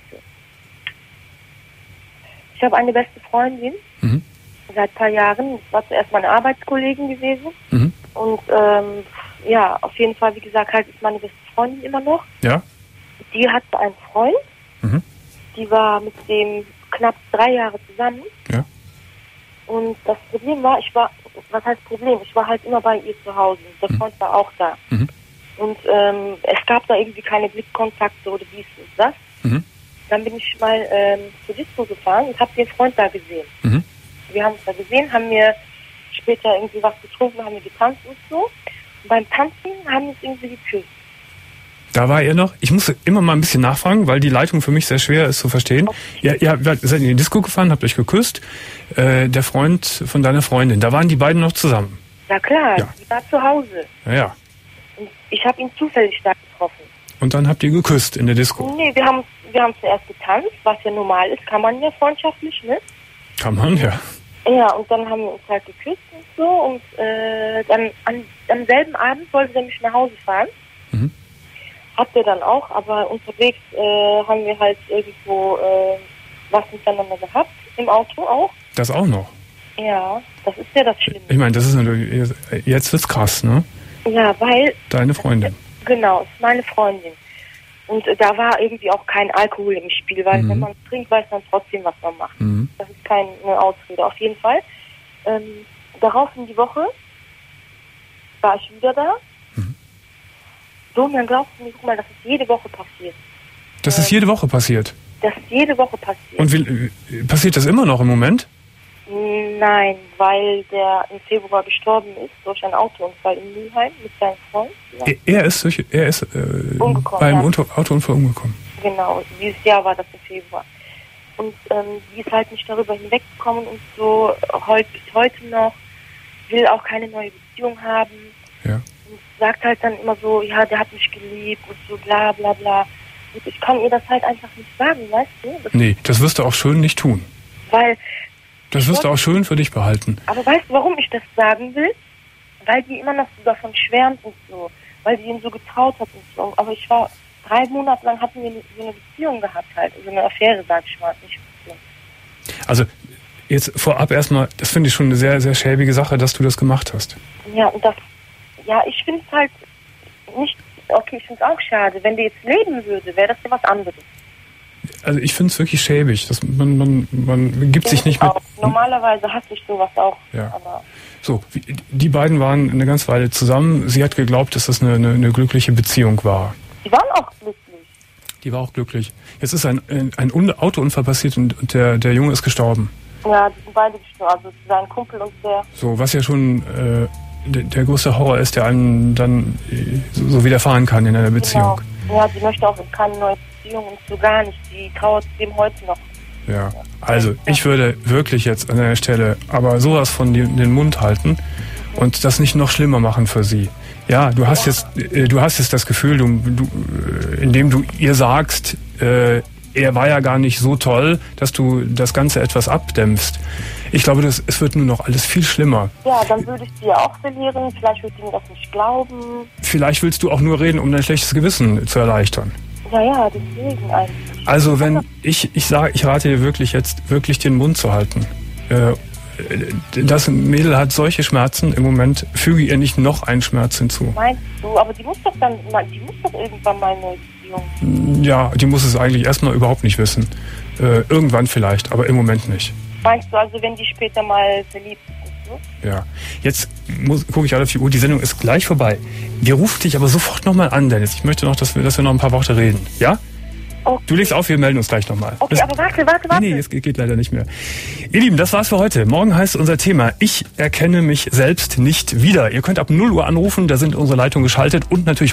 Ich habe eine beste Freundin, Mhm. seit ein paar Jahren. Das war zuerst meine Arbeitskollegin gewesen. Mhm. Und ähm, ja, auf jeden Fall, wie gesagt, halt ist meine beste Freundin immer noch. Ja? Die hatte einen Freund, Mhm. die war mit dem knapp drei Jahre zusammen. Ja. Und das Problem war, ich war, was heißt Problem? Ich war halt immer bei ihr zu Hause. Der Mhm. Freund war auch da. Mhm. Und ähm, es gab da irgendwie keine Blickkontakte oder dies und das. Mhm. Dann bin ich mal ähm, zur Disco gefahren und habe den Freund da gesehen. Mhm. Wir haben uns da gesehen, haben mir später irgendwie was getrunken, haben wir getanzt und so. Und beim Tanzen haben wir uns irgendwie geküsst. Da war er noch. Ich musste immer mal ein bisschen nachfragen, weil die Leitung für mich sehr schwer ist zu verstehen. Okay. Ihr, ihr seid in die Disco gefahren, habt euch geküsst. Äh, der Freund von deiner Freundin, da waren die beiden noch zusammen. Ja klar, Ja. die war zu Hause. Ja, ja. Und ich habe ihn zufällig da getroffen. Und dann habt ihr geküsst in der Disco. Nee, wir haben, wir haben zuerst getanzt, was ja normal ist, kann man ja freundschaftlich, ne? Kann man, ja. Ja, und dann haben wir uns halt geküsst und so. Und äh, dann an, am selben Abend wollte er mich nach Hause fahren. Mhm. Hat er dann auch, aber unterwegs äh, haben wir halt irgendwo äh, was miteinander gehabt, im Auto auch. Das auch noch. Ja, das ist ja das Schlimme. Ich meine, das ist natürlich, jetzt wird's krass, ne? Ja, weil, Deine Freundin. genau, ist meine Freundin. Und äh, da war irgendwie auch kein Alkohol im Spiel, weil Mhm. wenn man trinkt, weiß man trotzdem, was man macht. Mhm. Das ist keine Ausrede, auf jeden Fall. Ähm, darauf in die Woche war ich wieder da. Mhm. So, dann glaubst du mir, guck mal, das ist jede Woche passiert. Das ist jede Woche passiert. Das ist jede Woche passiert. Und wie, äh, passiert das immer noch im Moment? Nein, weil der im Februar gestorben ist durch einen Autounfall in Mülheim mit seinem Freund. Ja. Er, er ist, durch, er ist äh, Umgekommen, beim ja. Auto, Autounfall umgekommen. Genau, dieses Jahr war das im Februar. Und ähm, die ist halt nicht darüber hinweggekommen und so, heute bis heute noch, will auch keine neue Beziehung haben. Ja. Und sagt halt dann immer so, ja, der hat mich geliebt und so bla bla bla. Und ich kann ihr das halt einfach nicht sagen, weißt du? Das Nee, das wirst du auch schön nicht tun. Weil, Das wirst du auch schön für dich behalten. aber weißt du, warum ich das sagen will? Weil die immer noch so davon schwärmt und so. Weil sie ihn so getraut hat und so. Aber ich war, drei Monate lang hatten wir so eine Beziehung gehabt halt. So eine Affäre, sag ich mal. Nicht Beziehung. Also jetzt vorab erstmal, das finde ich schon eine sehr, sehr schäbige Sache, dass du das gemacht hast. Ja, und das, ja, ich finde es halt nicht, okay, ich finde es auch schade. Wenn die jetzt leben würde, wäre das ja was anderes. Also ich finde es wirklich schäbig. Dass man, man, man gibt sich Find nicht ich mit... auch. Normalerweise hasse ich sowas auch. Ja. Aber So, wie- die beiden waren eine ganze Weile zusammen. Sie hat geglaubt, dass das eine, eine, eine glückliche Beziehung war. die waren auch glücklich. Die war auch glücklich. Jetzt ist ein, ein, ein Un- Autounfall passiert und, und der, der Junge ist gestorben. Ja, die sind beide gestorben. Also sein Kumpel und der. So, was ja schon äh, der, der größte Horror ist, der einem dann äh, so, so widerfahren kann in einer Beziehung. Genau. Ja, sie möchte auch in keine neue Beziehung und so gar nicht. Die trauert dem heute noch. Ja, also ich würde wirklich jetzt an der Stelle aber sowas von die- den Mund halten und das nicht noch schlimmer machen für sie. Ja, du hast jetzt, äh, du hast jetzt das Gefühl, du, du, äh, indem du ihr sagst, äh, er war ja gar nicht so toll, dass du das Ganze etwas abdämpfst. Ich glaube, das, es wird nur noch alles viel schlimmer. Ja, dann würde ich sie ja auch verlieren. Vielleicht würde sie mir das nicht glauben. Vielleicht willst du auch nur reden, um dein schlechtes Gewissen zu erleichtern. Ja, ja, deswegen eigentlich. Also wenn ich, ich sage, ich rate dir wirklich jetzt, wirklich den Mund zu halten. Äh, das Mädel hat solche Schmerzen im Moment, füge ihr nicht noch einen Schmerz hinzu. Meinst du, aber die muss doch dann, die muss doch irgendwann mal eine Beziehung. Ja, die muss es eigentlich erstmal überhaupt nicht wissen. Äh, irgendwann vielleicht, aber im Moment nicht. Meinst du also, wenn die später mal verliebt ist, so? Ja. Jetzt gucke ich alle auf die Uhr, die Sendung ist gleich vorbei. Wir rufen dich aber sofort nochmal an, Dennis. Ich möchte noch, dass wir, dass wir noch ein paar Worte reden. Ja? Okay. Du legst auf, wir melden uns gleich nochmal. Okay, das, aber warte, warte, warte. Nee, nee, es geht, geht leider nicht mehr. Ihr Lieben, das war's für heute. Morgen heißt unser Thema, ich erkenne mich selbst nicht wieder. Ihr könnt ab null Uhr anrufen, da sind unsere Leitungen geschaltet und natürlich